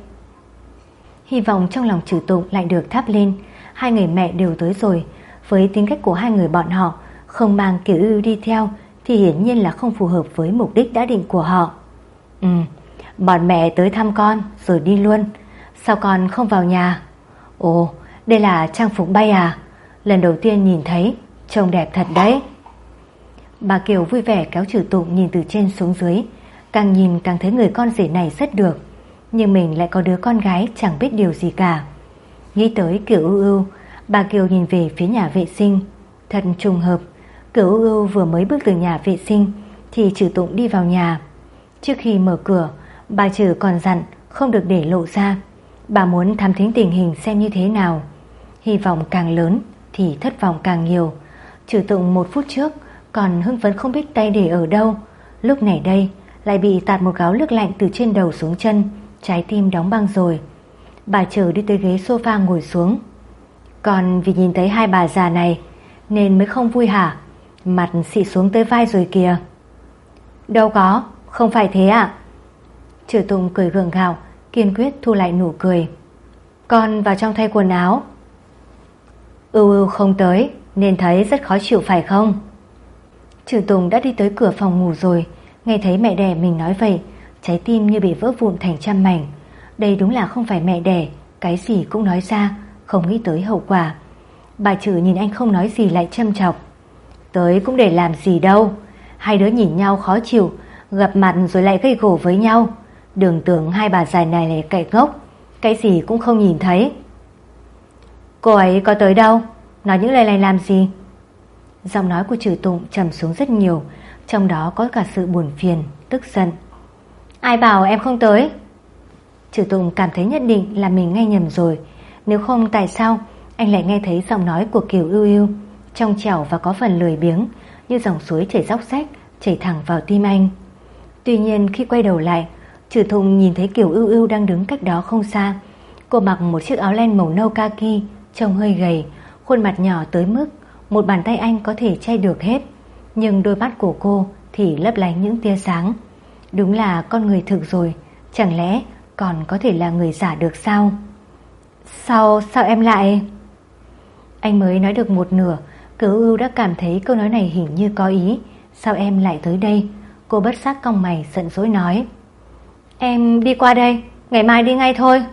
Hy vọng trong lòng Trừ Tụng lại được thắp lên. 2 người mẹ đều tới rồi. Với tính cách của 2 người bọn họ, không mang Kiều Ưu đi theo thì hiển nhiên là không phù hợp với mục đích đã định của họ. Bọn mẹ tới thăm con rồi đi luôn. Sao con không vào nhà? Ồ, đây là trang phục bay à? Lần đầu tiên nhìn thấy, trông đẹp thật đấy. Bà Kiều vui vẻ kéo Trừ Tụng nhìn từ trên xuống dưới. Càng nhìn càng thấy người con rể này rất được. Nhưng mình lại có đứa con gái chẳng biết điều gì cả. Nghĩ tới Kiều Ưu, bà Kiều nhìn về phía nhà vệ sinh. Thật trùng hợp, Kiều Ưu vừa mới bước từ nhà vệ sinh thì Trừ Tụng đi vào nhà. Trước khi mở cửa, bà Trừ còn dặn không được để lộ ra. Bà muốn thám thính tình hình xem như thế nào. Hy vọng càng lớn thì thất vọng càng nhiều. Trừ Tụng 1 phút trước còn hưng phấn không biết tay để ở đâu, lúc này đây lại bị tạt một gáo nước lạnh từ trên đầu xuống chân, trái tim đóng băng rồi. Bà Trừ đi tới ghế sofa ngồi xuống. Còn vì nhìn thấy 2 bà già này nên mới không vui hả? Mặt xị xuống tới vai rồi kìa. Đâu có, không phải thế ạ. Trừ Tụng cười gượng gạo, kiên quyết thu lại nụ cười. Con vào trong thay quần áo. Ưu không tới nên thấy rất khó chịu phải không? Trừ Tụng đã đi tới cửa phòng ngủ rồi. Nghe thấy mẹ đẻ mình nói vậy, trái tim như bị vỡ vụn thành trăm mảnh. Đây đúng là không phải mẹ đẻ, cái gì cũng nói ra, không nghĩ tới hậu quả. Bà Trừ nhìn anh không nói gì lại châm chọc. Tới cũng để làm gì đâu, 2 đứa nhìn nhau khó chịu, gặp mặt rồi lại gây gổ với nhau. Đừng tưởng 2 bà già này là kẻ ngốc, cái gì cũng không nhìn thấy. Cô ấy có tới đâu, nói những lời này làm gì? Giọng nói của Trừ Tụng trầm xuống rất nhiều, trong đó có cả sự buồn phiền, tức giận. Ai bảo em không tới? Trừ Tụng cảm thấy nhất định là mình nghe nhầm rồi. Nếu không tại sao anh lại nghe thấy giọng nói của Kiều Ưu trong trẻo và có phần lười biếng, như dòng suối chảy róc rách, chảy thẳng vào tim anh. Tuy nhiên khi quay đầu lại, Trừ Tụng nhìn thấy Kiều Ưu đang đứng cách đó không xa. Cô mặc một chiếc áo len màu nâu kaki, trông hơi gầy, khuôn mặt nhỏ tới mức một bàn tay anh có thể che được hết. Nhưng đôi mắt của cô thì lấp lánh những tia sáng. Đúng là con người thực rồi, chẳng lẽ còn có thể là người giả được sao? Sao em lại... Anh mới nói được một nửa, Kiều Ưu đã cảm thấy câu nói này hình như có ý. Sao em lại tới đây? Cô bất giác cong mày giận dỗi nói. Em đi qua đây, ngày mai đi ngay thôi.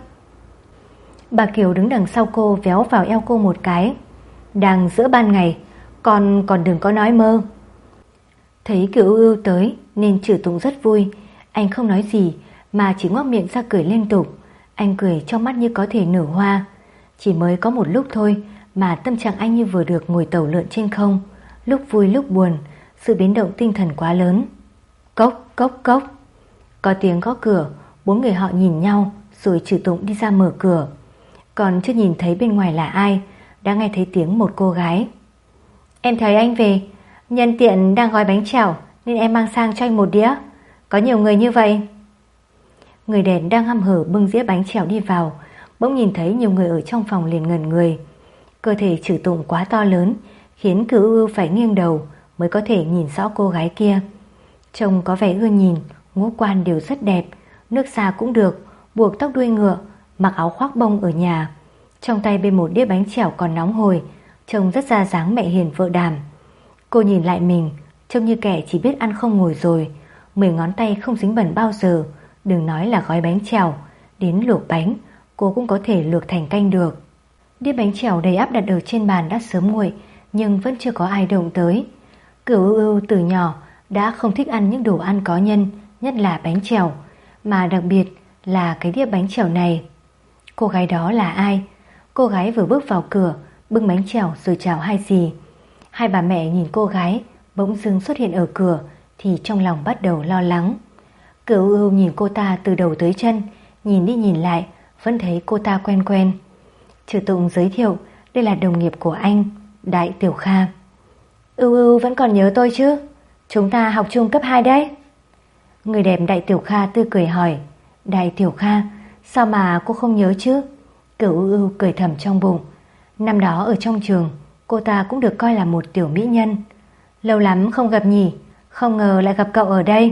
Bà Kiều đứng đằng sau cô véo vào eo cô một cái. Đang giữa ban ngày, con còn đừng có nói mơ. Thấy Kiều Ưu tới nên Trừ Tụng rất vui. Anh không nói gì mà chỉ ngoác miệng ra cười liên tục. Anh cười trong mắt như có thể nở hoa. Chỉ mới có một lúc thôi mà tâm trạng anh như vừa được ngồi tàu lượn trên không, lúc vui lúc buồn, sự biến động tinh thần quá lớn. Cốc cốc cốc. Có tiếng gõ cửa, 4 người họ nhìn nhau rồi Trừ Tụng đi ra mở cửa. Còn chưa nhìn thấy bên ngoài là ai, đã nghe thấy tiếng một cô gái. Em thấy anh về, nhân tiện đang gói bánh chèo nên em mang sang cho anh một đĩa. Có nhiều người như vậy. Người đèn đang hăm hở bưng dĩa bánh chèo đi vào, bỗng nhìn thấy nhiều người ở trong phòng liền ngẩn người. Cơ thể Trừ Tụng quá to lớn, khiến Kiều Ưu phải nghiêng đầu mới có thể nhìn rõ cô gái kia. Trông có vẻ ưa nhìn, ngũ quan đều rất đẹp, nước da cũng được, buộc tóc đuôi ngựa, mặc áo khoác bông ở nhà. Trong tay bê một đĩa bánh chèo còn nóng hổi, trông rất ra dáng mẹ hiền vợ Đàm. Cô nhìn lại mình, trông như kẻ chỉ biết ăn không ngồi rồi. 10 ngón tay không dính bẩn bao giờ. Đừng nói là gói bánh chèo, đến luộc bánh cô cũng có thể luộc thành canh được. Đĩa bánh chèo đầy ắp đặt ở trên bàn đã sớm nguội, nhưng vẫn chưa có ai động tới. Cửu Ưu từ nhỏ đã không thích ăn những đồ ăn có nhân, nhất là bánh chèo, mà đặc biệt là cái đĩa bánh chèo này. Cô gái đó là ai? Cô gái vừa bước vào cửa, bưng bánh chèo rồi chào hai dì. Hai bà mẹ nhìn cô gái bỗng dưng xuất hiện ở cửa thì trong lòng bắt đầu lo lắng. Cửu Ưu nhìn cô ta từ đầu tới chân, nhìn đi nhìn lại vẫn thấy cô ta quen quen. Trừ Tụng giới thiệu đây là đồng nghiệp của anh, Đại Tiểu Kha. Ưu Ưu vẫn còn nhớ tôi chứ? Chúng ta học chung cấp 2 đấy. Người đẹp Đại Tiểu Kha tươi cười hỏi. Đại Tiểu Kha, sao mà cô không nhớ chứ? Cửu Ưu cười thầm trong bụng. Năm đó ở trong trường, cô ta cũng được coi là một tiểu mỹ nhân. Lâu lắm không gặp nhỉ, không ngờ lại gặp cậu ở đây.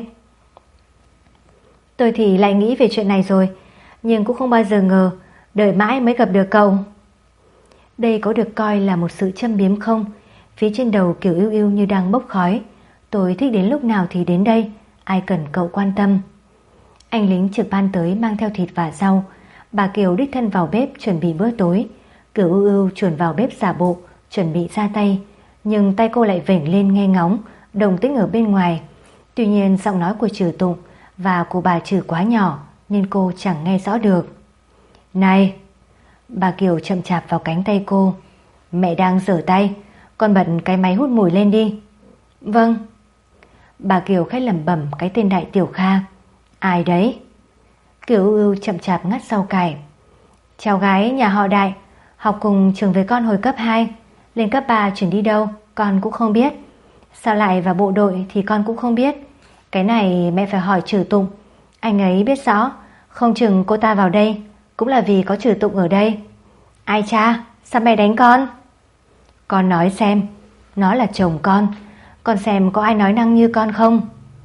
Tôi thì lại nghĩ về chuyện này rồi, nhưng cũng không bao giờ ngờ đợi mãi mới gặp được cậu. Đây có được coi là một sự châm biếm không? Phía trên đầu Kiều Ưu Ưu như đang bốc khói. Tôi thích đến lúc nào thì đến đây, ai cần cậu quan tâm. Anh lính trực ban tới mang theo thịt và rau. Bà Kiều đích thân vào bếp chuẩn bị bữa tối. Kiều Ưu Ưu chuồn vào bếp giả bộ chuẩn bị ra tay, nhưng tay cô lại vểnh lên nghe ngóng động tĩnh ở bên ngoài. Tuy nhiên giọng nói của Trừ Tụng và của bà Trừ quá nhỏ nên cô chẳng nghe rõ được. Này! Bà Kiều chậm chạp vào cánh tay cô. Mẹ đang rửa tay, con bật cái máy hút mùi lên đi. Vâng. Bà Kiều khẽ lẩm bẩm cái tên Đại Tiểu Kha. Ai đấy? Kiều Ưu Ưu chậm chạp ngắt rau cải. Cháu gái nhà họ Đại, học cùng trường với con hồi cấp 2, lên cấp 3 chuyển đi đâu con cũng không biết. Sao lại vào bộ đội thì con cũng không biết. Cái này mẹ phải hỏi Trừ Tụng, anh ấy biết rõ. Không chừng cô ta vào đây cũng là vì có Trừ Tụng ở đây. Ai cha, sao mẹ đánh con? Con nói xem, nó là chồng con xem có ai nói năng như con không?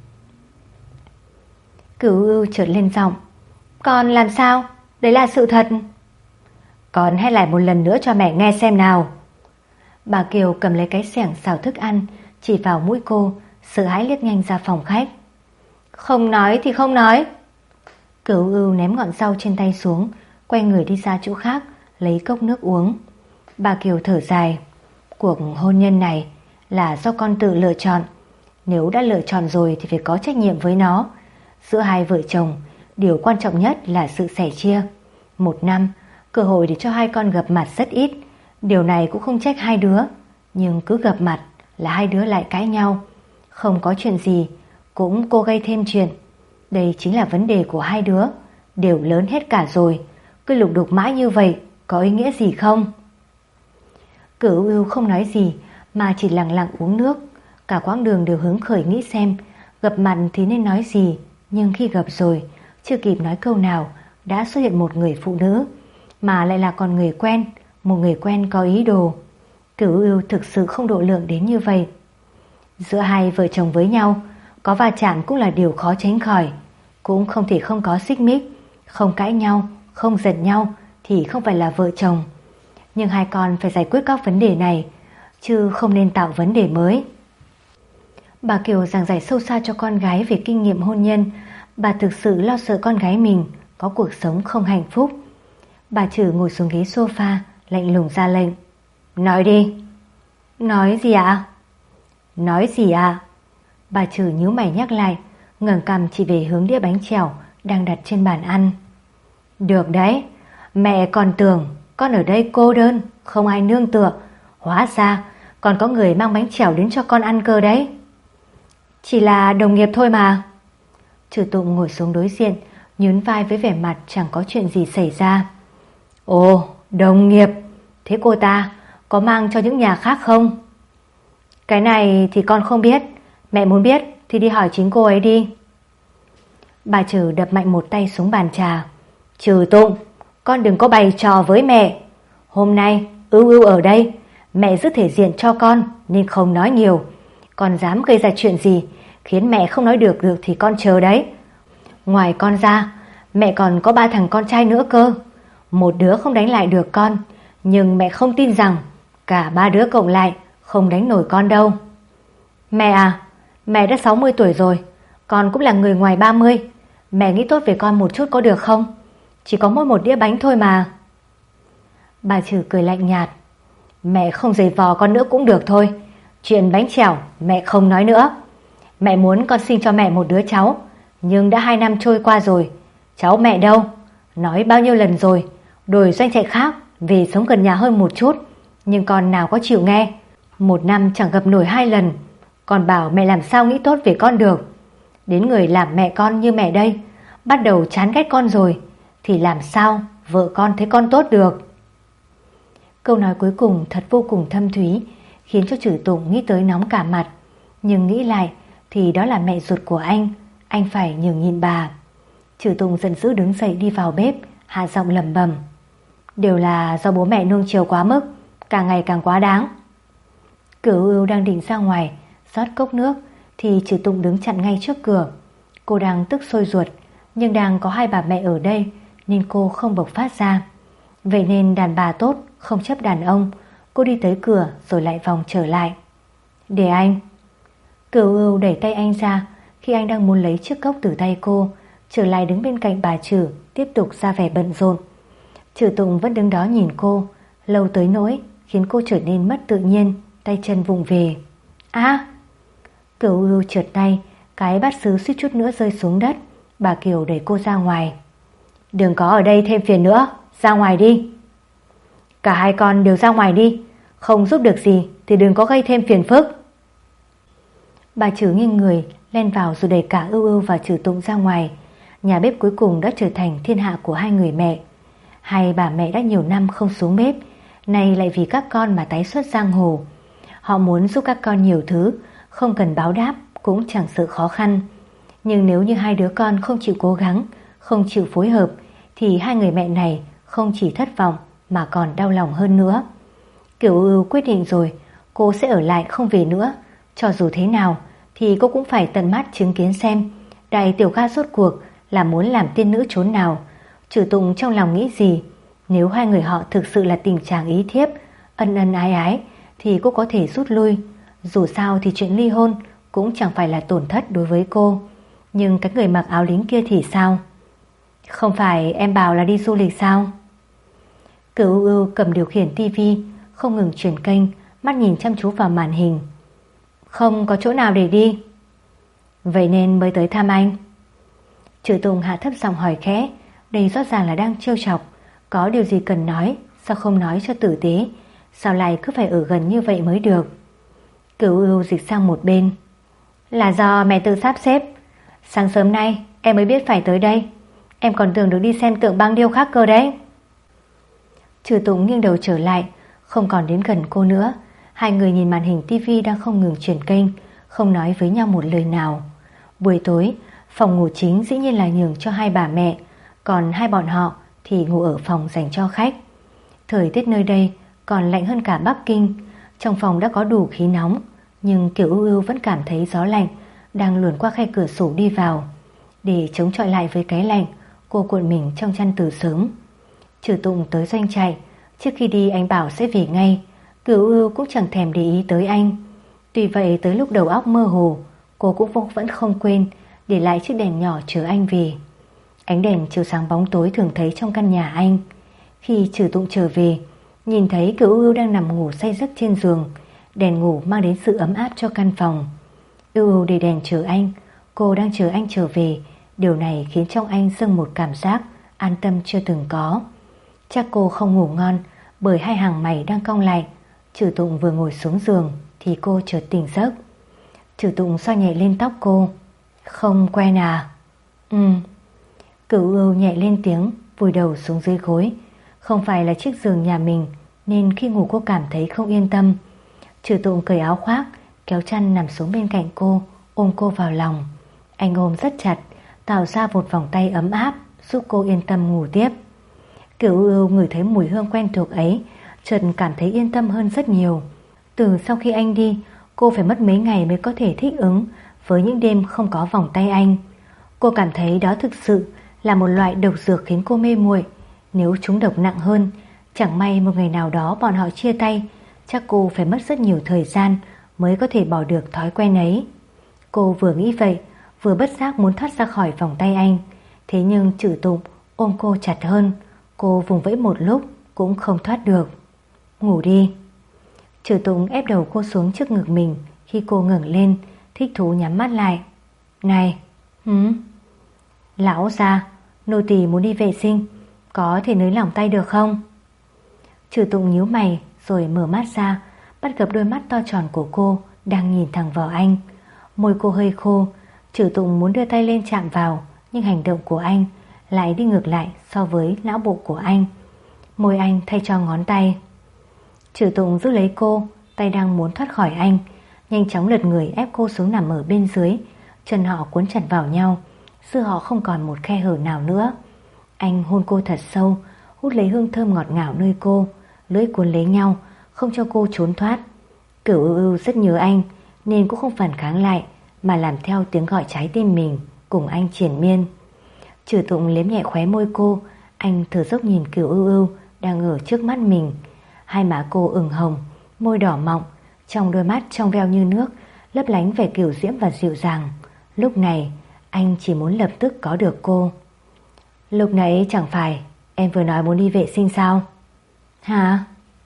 Cửu Ưu chợt lên giọng. Con làm sao? Đấy là sự thật. Con hét lại một lần nữa cho mẹ nghe xem nào. Bà Kiều cầm lấy cái xẻng xào thức ăn, chỉ vào mũi cô, sợ hãi liếc nhanh ra phòng khách. Không nói thì không nói. Cửu Ưu ném ngọn rau trên tay xuống, quay người đi ra chỗ khác, lấy cốc nước uống. Bà Kiều thở dài. Cuộc hôn nhân này là do con tự lựa chọn. Nếu đã lựa chọn rồi thì phải có trách nhiệm với nó. Giữa hai vợ chồng, điều quan trọng nhất là sự sẻ chia. 1 năm, cơ hội để cho hai con gặp mặt rất ít. Điều này cũng không trách hai đứa, nhưng cứ gặp mặt là hai đứa lại cãi nhau. Không có chuyện gì, cũng cô gây thêm chuyện. Đây chính là vấn đề của hai đứa, đều lớn hết cả rồi. Cứ lục đục mãi như vậy có ý nghĩa gì không? Cửu Ưu không nói gì mà chỉ lặng lặng uống nước. Cả quãng đường đều hứng khởi nghĩ xem gặp mặt thì nên nói gì. Nhưng khi gặp rồi, chưa kịp nói câu nào đã xuất hiện một người phụ nữ, mà lại là con người quen, một người quen có ý đồ. Cửu Ưu thực sự không độ lượng đến như vậy. Giữa hai vợ chồng với nhau, có va chạm cũng là điều khó tránh khỏi. Cũng không thể không có xích mích. Không cãi nhau, không giận nhau thì không phải là vợ chồng. Nhưng hai con phải giải quyết các vấn đề này, chứ không nên tạo vấn đề mới. Bà Kiều giảng giải sâu xa cho con gái về kinh nghiệm hôn nhân. Bà thực sự lo sợ con gái mình có cuộc sống không hạnh phúc. Bà Trừ ngồi xuống ghế sofa, lạnh lùng ra lệnh. Nói đi. Nói gì ạ? Nói gì ạ? Bà Trừ nhíu mày nhắc lại, ngẩng cằm chỉ về hướng đĩa bánh chèo đang đặt trên bàn ăn. Được đấy, mẹ còn tưởng con ở đây cô đơn, không ai nương tựa. Hóa ra còn có người mang bánh chèo đến cho con ăn cơ đấy. Chỉ là đồng nghiệp thôi mà. Trừ Tụng ngồi xuống đối diện, nhún vai với vẻ mặt chẳng có chuyện gì xảy ra. Ồ, đồng nghiệp. Thế cô ta có mang cho những nhà khác không? Cái này thì con không biết. Mẹ muốn biết thì đi hỏi chính cô ấy đi. Bà Trừ đập mạnh một tay xuống bàn trà. Trừ Tụng, con đừng có bày trò với mẹ. Hôm nay Ưu Ưu ở đây, mẹ giữ thể diện cho con nên không nói nhiều. Con dám gây ra chuyện gì khiến mẹ không nói được thì con chờ đấy. Ngoài con ra, mẹ còn có 3 thằng con trai nữa cơ. Một đứa không đánh lại được con, nhưng mẹ không tin rằng cả 3 đứa cộng lại không đánh nổi con đâu. Mẹ à, mẹ đã 60 tuổi rồi, Con cũng là người ngoài 30. Mẹ nghĩ tốt về con một chút có được không? Chỉ có mỗi một đĩa bánh thôi mà. Bà Trừ cười lạnh nhạt. Mẹ không giày vò con nữa cũng được thôi. Chuyện bánh chèo mẹ không nói nữa. Mẹ muốn con sinh cho mẹ một đứa cháu, nhưng đã 2 năm trôi qua rồi. Cháu mẹ đâu? Nói bao nhiêu lần rồi, đổi doanh trại khác vì sống gần nhà hơn một chút, nhưng con nào có chịu nghe. 1 năm chẳng gặp nổi 2 lần. Con bảo mẹ làm sao nghĩ tốt về con được. Đến người làm mẹ con như mẹ đây bắt đầu chán ghét con rồi, thì làm sao vợ con thấy con tốt được. Câu nói cuối cùng thật vô cùng thâm thúy, khiến cho Trử Tụng nghĩ tới nóng cả mặt. Nhưng nghĩ lại thì đó là mẹ ruột của anh phải nhường nhịn bà. Trử Tụng giận dữ đứng dậy đi vào bếp, hạ giọng lẩm bẩm. Đều là do bố mẹ nuông chiều quá mức, càng ngày càng quá đáng. Cửu Ưu đang định ra ngoài rót cốc nước thì Trử Tụng đứng chặn ngay trước cửa. Cô đang tức sôi ruột, nhưng đang có 2 bà mẹ ở đây nên cô không bộc phát ra. Vậy nên đàn bà tốt không chấp đàn ông. Cô đi tới cửa rồi lại vòng trở lại. Để anh. Cửu Ưu đẩy tay anh ra khi anh đang muốn lấy chiếc cốc từ tay cô, trở lại đứng bên cạnh bà Trử, tiếp tục ra vẻ bận rộn. Trử Tụng vẫn đứng đó nhìn cô, lâu tới nỗi khiến cô trở nên mất tự nhiên, tay chân vụng về. Cửu Ưu trượt tay, cái bát sứ suýt chút nữa rơi xuống đất. Bà Kiều đẩy cô ra ngoài. Đừng có ở đây thêm phiền nữa, ra ngoài đi. Cả hai con đều ra ngoài đi, không giúp được gì thì đừng có gây thêm phiền phức. Bà Trử nghiêng người len vào rồi đẩy cả Ưu Ưu và Trử Tụng ra ngoài. Nhà bếp cuối cùng đã trở thành thiên hạ của 2 người mẹ. 2 bà mẹ đã nhiều năm không xuống bếp, nay lại vì các con mà tái xuất giang hồ. Họ muốn giúp các con nhiều thứ, không cần báo đáp cũng chẳng sợ khó khăn. Nhưng nếu như 2 đứa con không chịu cố gắng, không chịu phối hợp, thì 2 người mẹ này không chỉ thất vọng mà còn đau lòng hơn nữa. Cửu Ưu quyết định rồi, cô sẽ ở lại không về nữa. Cho dù thế nào thì cô cũng phải tận mắt chứng kiến xem Đại Tiểu Kha rốt cuộc là muốn làm tiên nữ chốn nào. Trử Tụng trong lòng nghĩ gì. Nếu 2 người họ thực sự là tình trạng ý thiếp, ân ân ái ái, thì cô có thể rút lui. Dù sao thì chuyện ly hôn cũng chẳng phải là tổn thất đối với cô. Nhưng cái người mặc áo lính kia thì sao? Không phải em bảo là đi du lịch sao? Cửu Ưu cầm điều khiển tivi, không ngừng chuyển kênh, mắt nhìn chăm chú vào màn hình. Không có chỗ nào để đi. Vậy nên mới tới thăm anh. Trử Tụng hạ thấp giọng hỏi khẽ, đây rõ ràng là đang trêu chọc. Có điều gì cần nói, sao không nói cho tử tế? Sao lại cứ phải ở gần như vậy mới được? Cửu Ưu dịch sang một bên. Là do mẹ tự sắp xếp. Sáng sớm nay em mới biết phải tới đây. Em còn tưởng được đi xem tượng băng điêu khắc cơ đấy. Trử Tụng nghiêng đầu trở lại, không còn đến gần cô nữa. 2 người nhìn màn hình tivi đang không ngừng chuyển kênh, không nói với nhau một lời nào. Buổi tối, phòng ngủ chính dĩ nhiên là nhường cho 2 bà mẹ, còn 2 bọn họ thì ngủ ở phòng dành cho khách. Thời tiết nơi đây còn lạnh hơn cả Bắc Kinh. Trong phòng đã có đủ khí nóng, nhưng Kiều Ưu Ưu vẫn cảm thấy gió lạnh đang luồn qua khe cửa sổ đi vào. Để chống chọi lại với cái lạnh, cô cuộn mình trong chăn từ sớm. Trử Tụng tới doanh trại. Trước khi đi anh bảo sẽ về ngay. Cửu Ưu cũng chẳng thèm để ý tới anh. Tuy vậy tới lúc đầu óc mơ hồ, cô cũng vẫn không quên để lại chiếc đèn nhỏ chờ anh về. Ánh đèn chiếu sáng bóng tối thường thấy trong căn nhà anh. Khi Trử Tụng trở về, nhìn thấy Cửu Ưu đang nằm ngủ say giấc trên giường. Đèn ngủ mang đến sự ấm áp cho căn phòng. Ưu Ưu để đèn chờ anh. Cô đang chờ anh trở về. Điều này khiến trong anh dâng một cảm giác an tâm chưa từng có. Chắc cô không ngủ ngon bởi 2 hàng mày đang cong lại. Trử Tụng vừa ngồi xuống giường thì cô chợt tỉnh giấc. Trử Tụng xoa nhẹ lên tóc cô. Không quen à? Cửu Ưu nhẹ lên tiếng, vùi đầu xuống dưới gối. Không phải là chiếc giường nhà mình nên khi ngủ cô cảm thấy không yên tâm. Trử Tụng cởi áo khoác, kéo chăn nằm xuống bên cạnh cô, ôm cô vào lòng. Anh ôm rất chặt, tạo ra một vòng tay ấm áp giúp cô yên tâm ngủ tiếp. Cửu Ưu ngửi thấy mùi hương quen thuộc ấy, chợt cảm thấy yên tâm hơn rất nhiều. Từ sau khi anh đi, cô phải mất mấy ngày mới có thể thích ứng với những đêm không có vòng tay anh. Cô cảm thấy đó thực sự là một loại độc dược khiến cô mê muội. Nếu chúng độc nặng hơn, chẳng may một ngày nào đó bọn họ chia tay, chắc cô phải mất rất nhiều thời gian mới có thể bỏ được thói quen ấy. Cô vừa nghĩ vậy, vừa bất giác muốn thoát ra khỏi vòng tay anh. Thế nhưng Trử Tụng ôm cô chặt hơn. Cô vùng vẫy một lúc cũng không thoát được. Ngủ đi. Trử Tụng ép đầu cô xuống trước ngực mình. Khi cô ngẩng lên, thích thú nhắm mắt lại. Này. Lão gia, nô tỳ muốn đi vệ sinh, có thể nới lỏng tay được không? Trử Tụng nhíu mày rồi mở mắt ra, bắt gặp đôi mắt to tròn của cô đang nhìn thẳng vào anh. Môi cô hơi khô. Trử Tụng muốn đưa tay lên chạm vào, nhưng hành động của anh lại đi ngược lại so với não bộ của anh. Môi anh thay cho ngón tay. Trử Tụng giữ lấy cô, tay đang muốn thoát khỏi anh, nhanh chóng lật người ép cô xuống nằm ở bên dưới. Chân họ cuốn chặt vào nhau, giữa họ không còn một khe hở nào nữa. Anh hôn cô thật sâu, hút lấy hương thơm ngọt ngào nơi cô, lưỡi cuốn lấy nhau, không cho cô trốn thoát. Cửu Ưu Ưu rất nhớ anh, nên cũng không phản kháng lại, mà làm theo tiếng gọi trái tim mình, cùng anh triền miên. Trử Tụng liếm nhẹ khóe môi cô, anh thở dốc nhìn Cửu Ưu Ưu đang ở trước mắt mình. Hai má cô ửng hồng, môi đỏ mọng, trong đôi mắt trong veo như nước, lấp lánh vẻ kiều diễm và dịu dàng. Lúc này anh chỉ muốn lập tức có được cô. Lúc nãy chẳng phải em vừa nói muốn đi vệ sinh sao? Hả?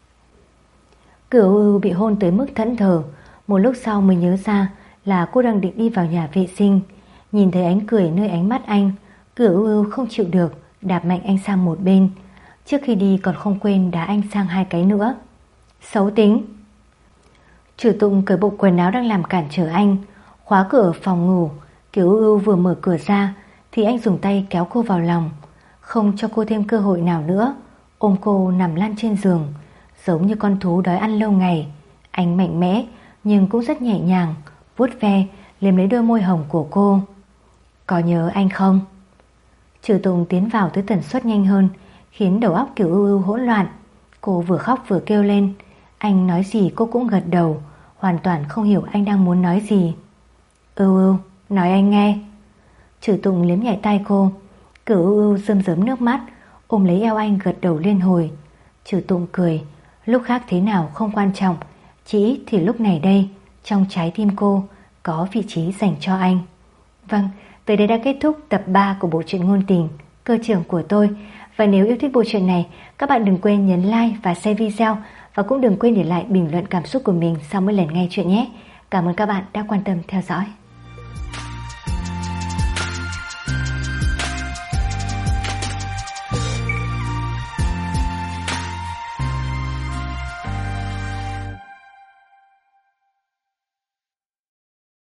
Cửu Ưu Ưu bị hôn tới mức thẫn thờ. Một lúc sau mới nhớ ra là cô đang định đi vào nhà vệ sinh. Nhìn thấy ánh cười nơi ánh mắt anh, Cửu Ưu Ưu không chịu được, đạp mạnh anh sang một bên. Trước khi đi còn không quên đá anh sang 2 cái nữa. Xấu tính. Trử Tụng cởi bộ quần áo đang làm cản trở anh, khóa cửa phòng ngủ. Cửu Ưu Ưu vừa mở cửa ra thì anh dùng tay kéo cô vào lòng, không cho cô thêm cơ hội nào nữa, ôm cô nằm lăn trên giường, giống như con thú đói ăn lâu ngày. Anh mạnh mẽ nhưng cũng rất nhẹ nhàng, vuốt ve liếm lấy đôi môi hồng của cô. Có nhớ anh không? Trử Tụng tiến vào tới tần suất nhanh hơn, khiến đầu óc Cửu Ưu Ưu hỗn loạn. Cô vừa khóc vừa kêu lên. Anh nói gì cô cũng gật đầu, hoàn toàn không hiểu anh đang muốn nói gì. Ưu Ưu, nói anh nghe. Trử Tụng liếm nhẹ tay cô. Cửu Ưu Ưu rơm rớm nước mắt, ôm lấy eo anh gật đầu liên hồi. Trử Tụng cười. Lúc khác thế nào không quan trọng, chỉ ít thì lúc này đây, trong trái tim cô có vị trí dành cho anh. Vâng, tới đây đã kết thúc tập 3 của bộ truyện ngôn tình Cơ trưởng của tôi. Và nếu yêu thích bộ truyện này, các bạn đừng quên nhấn like và share video, và cũng đừng quên để lại bình luận cảm xúc của mình sau mỗi lần nghe chuyện nhé. Cảm ơn các bạn đã quan tâm theo dõi.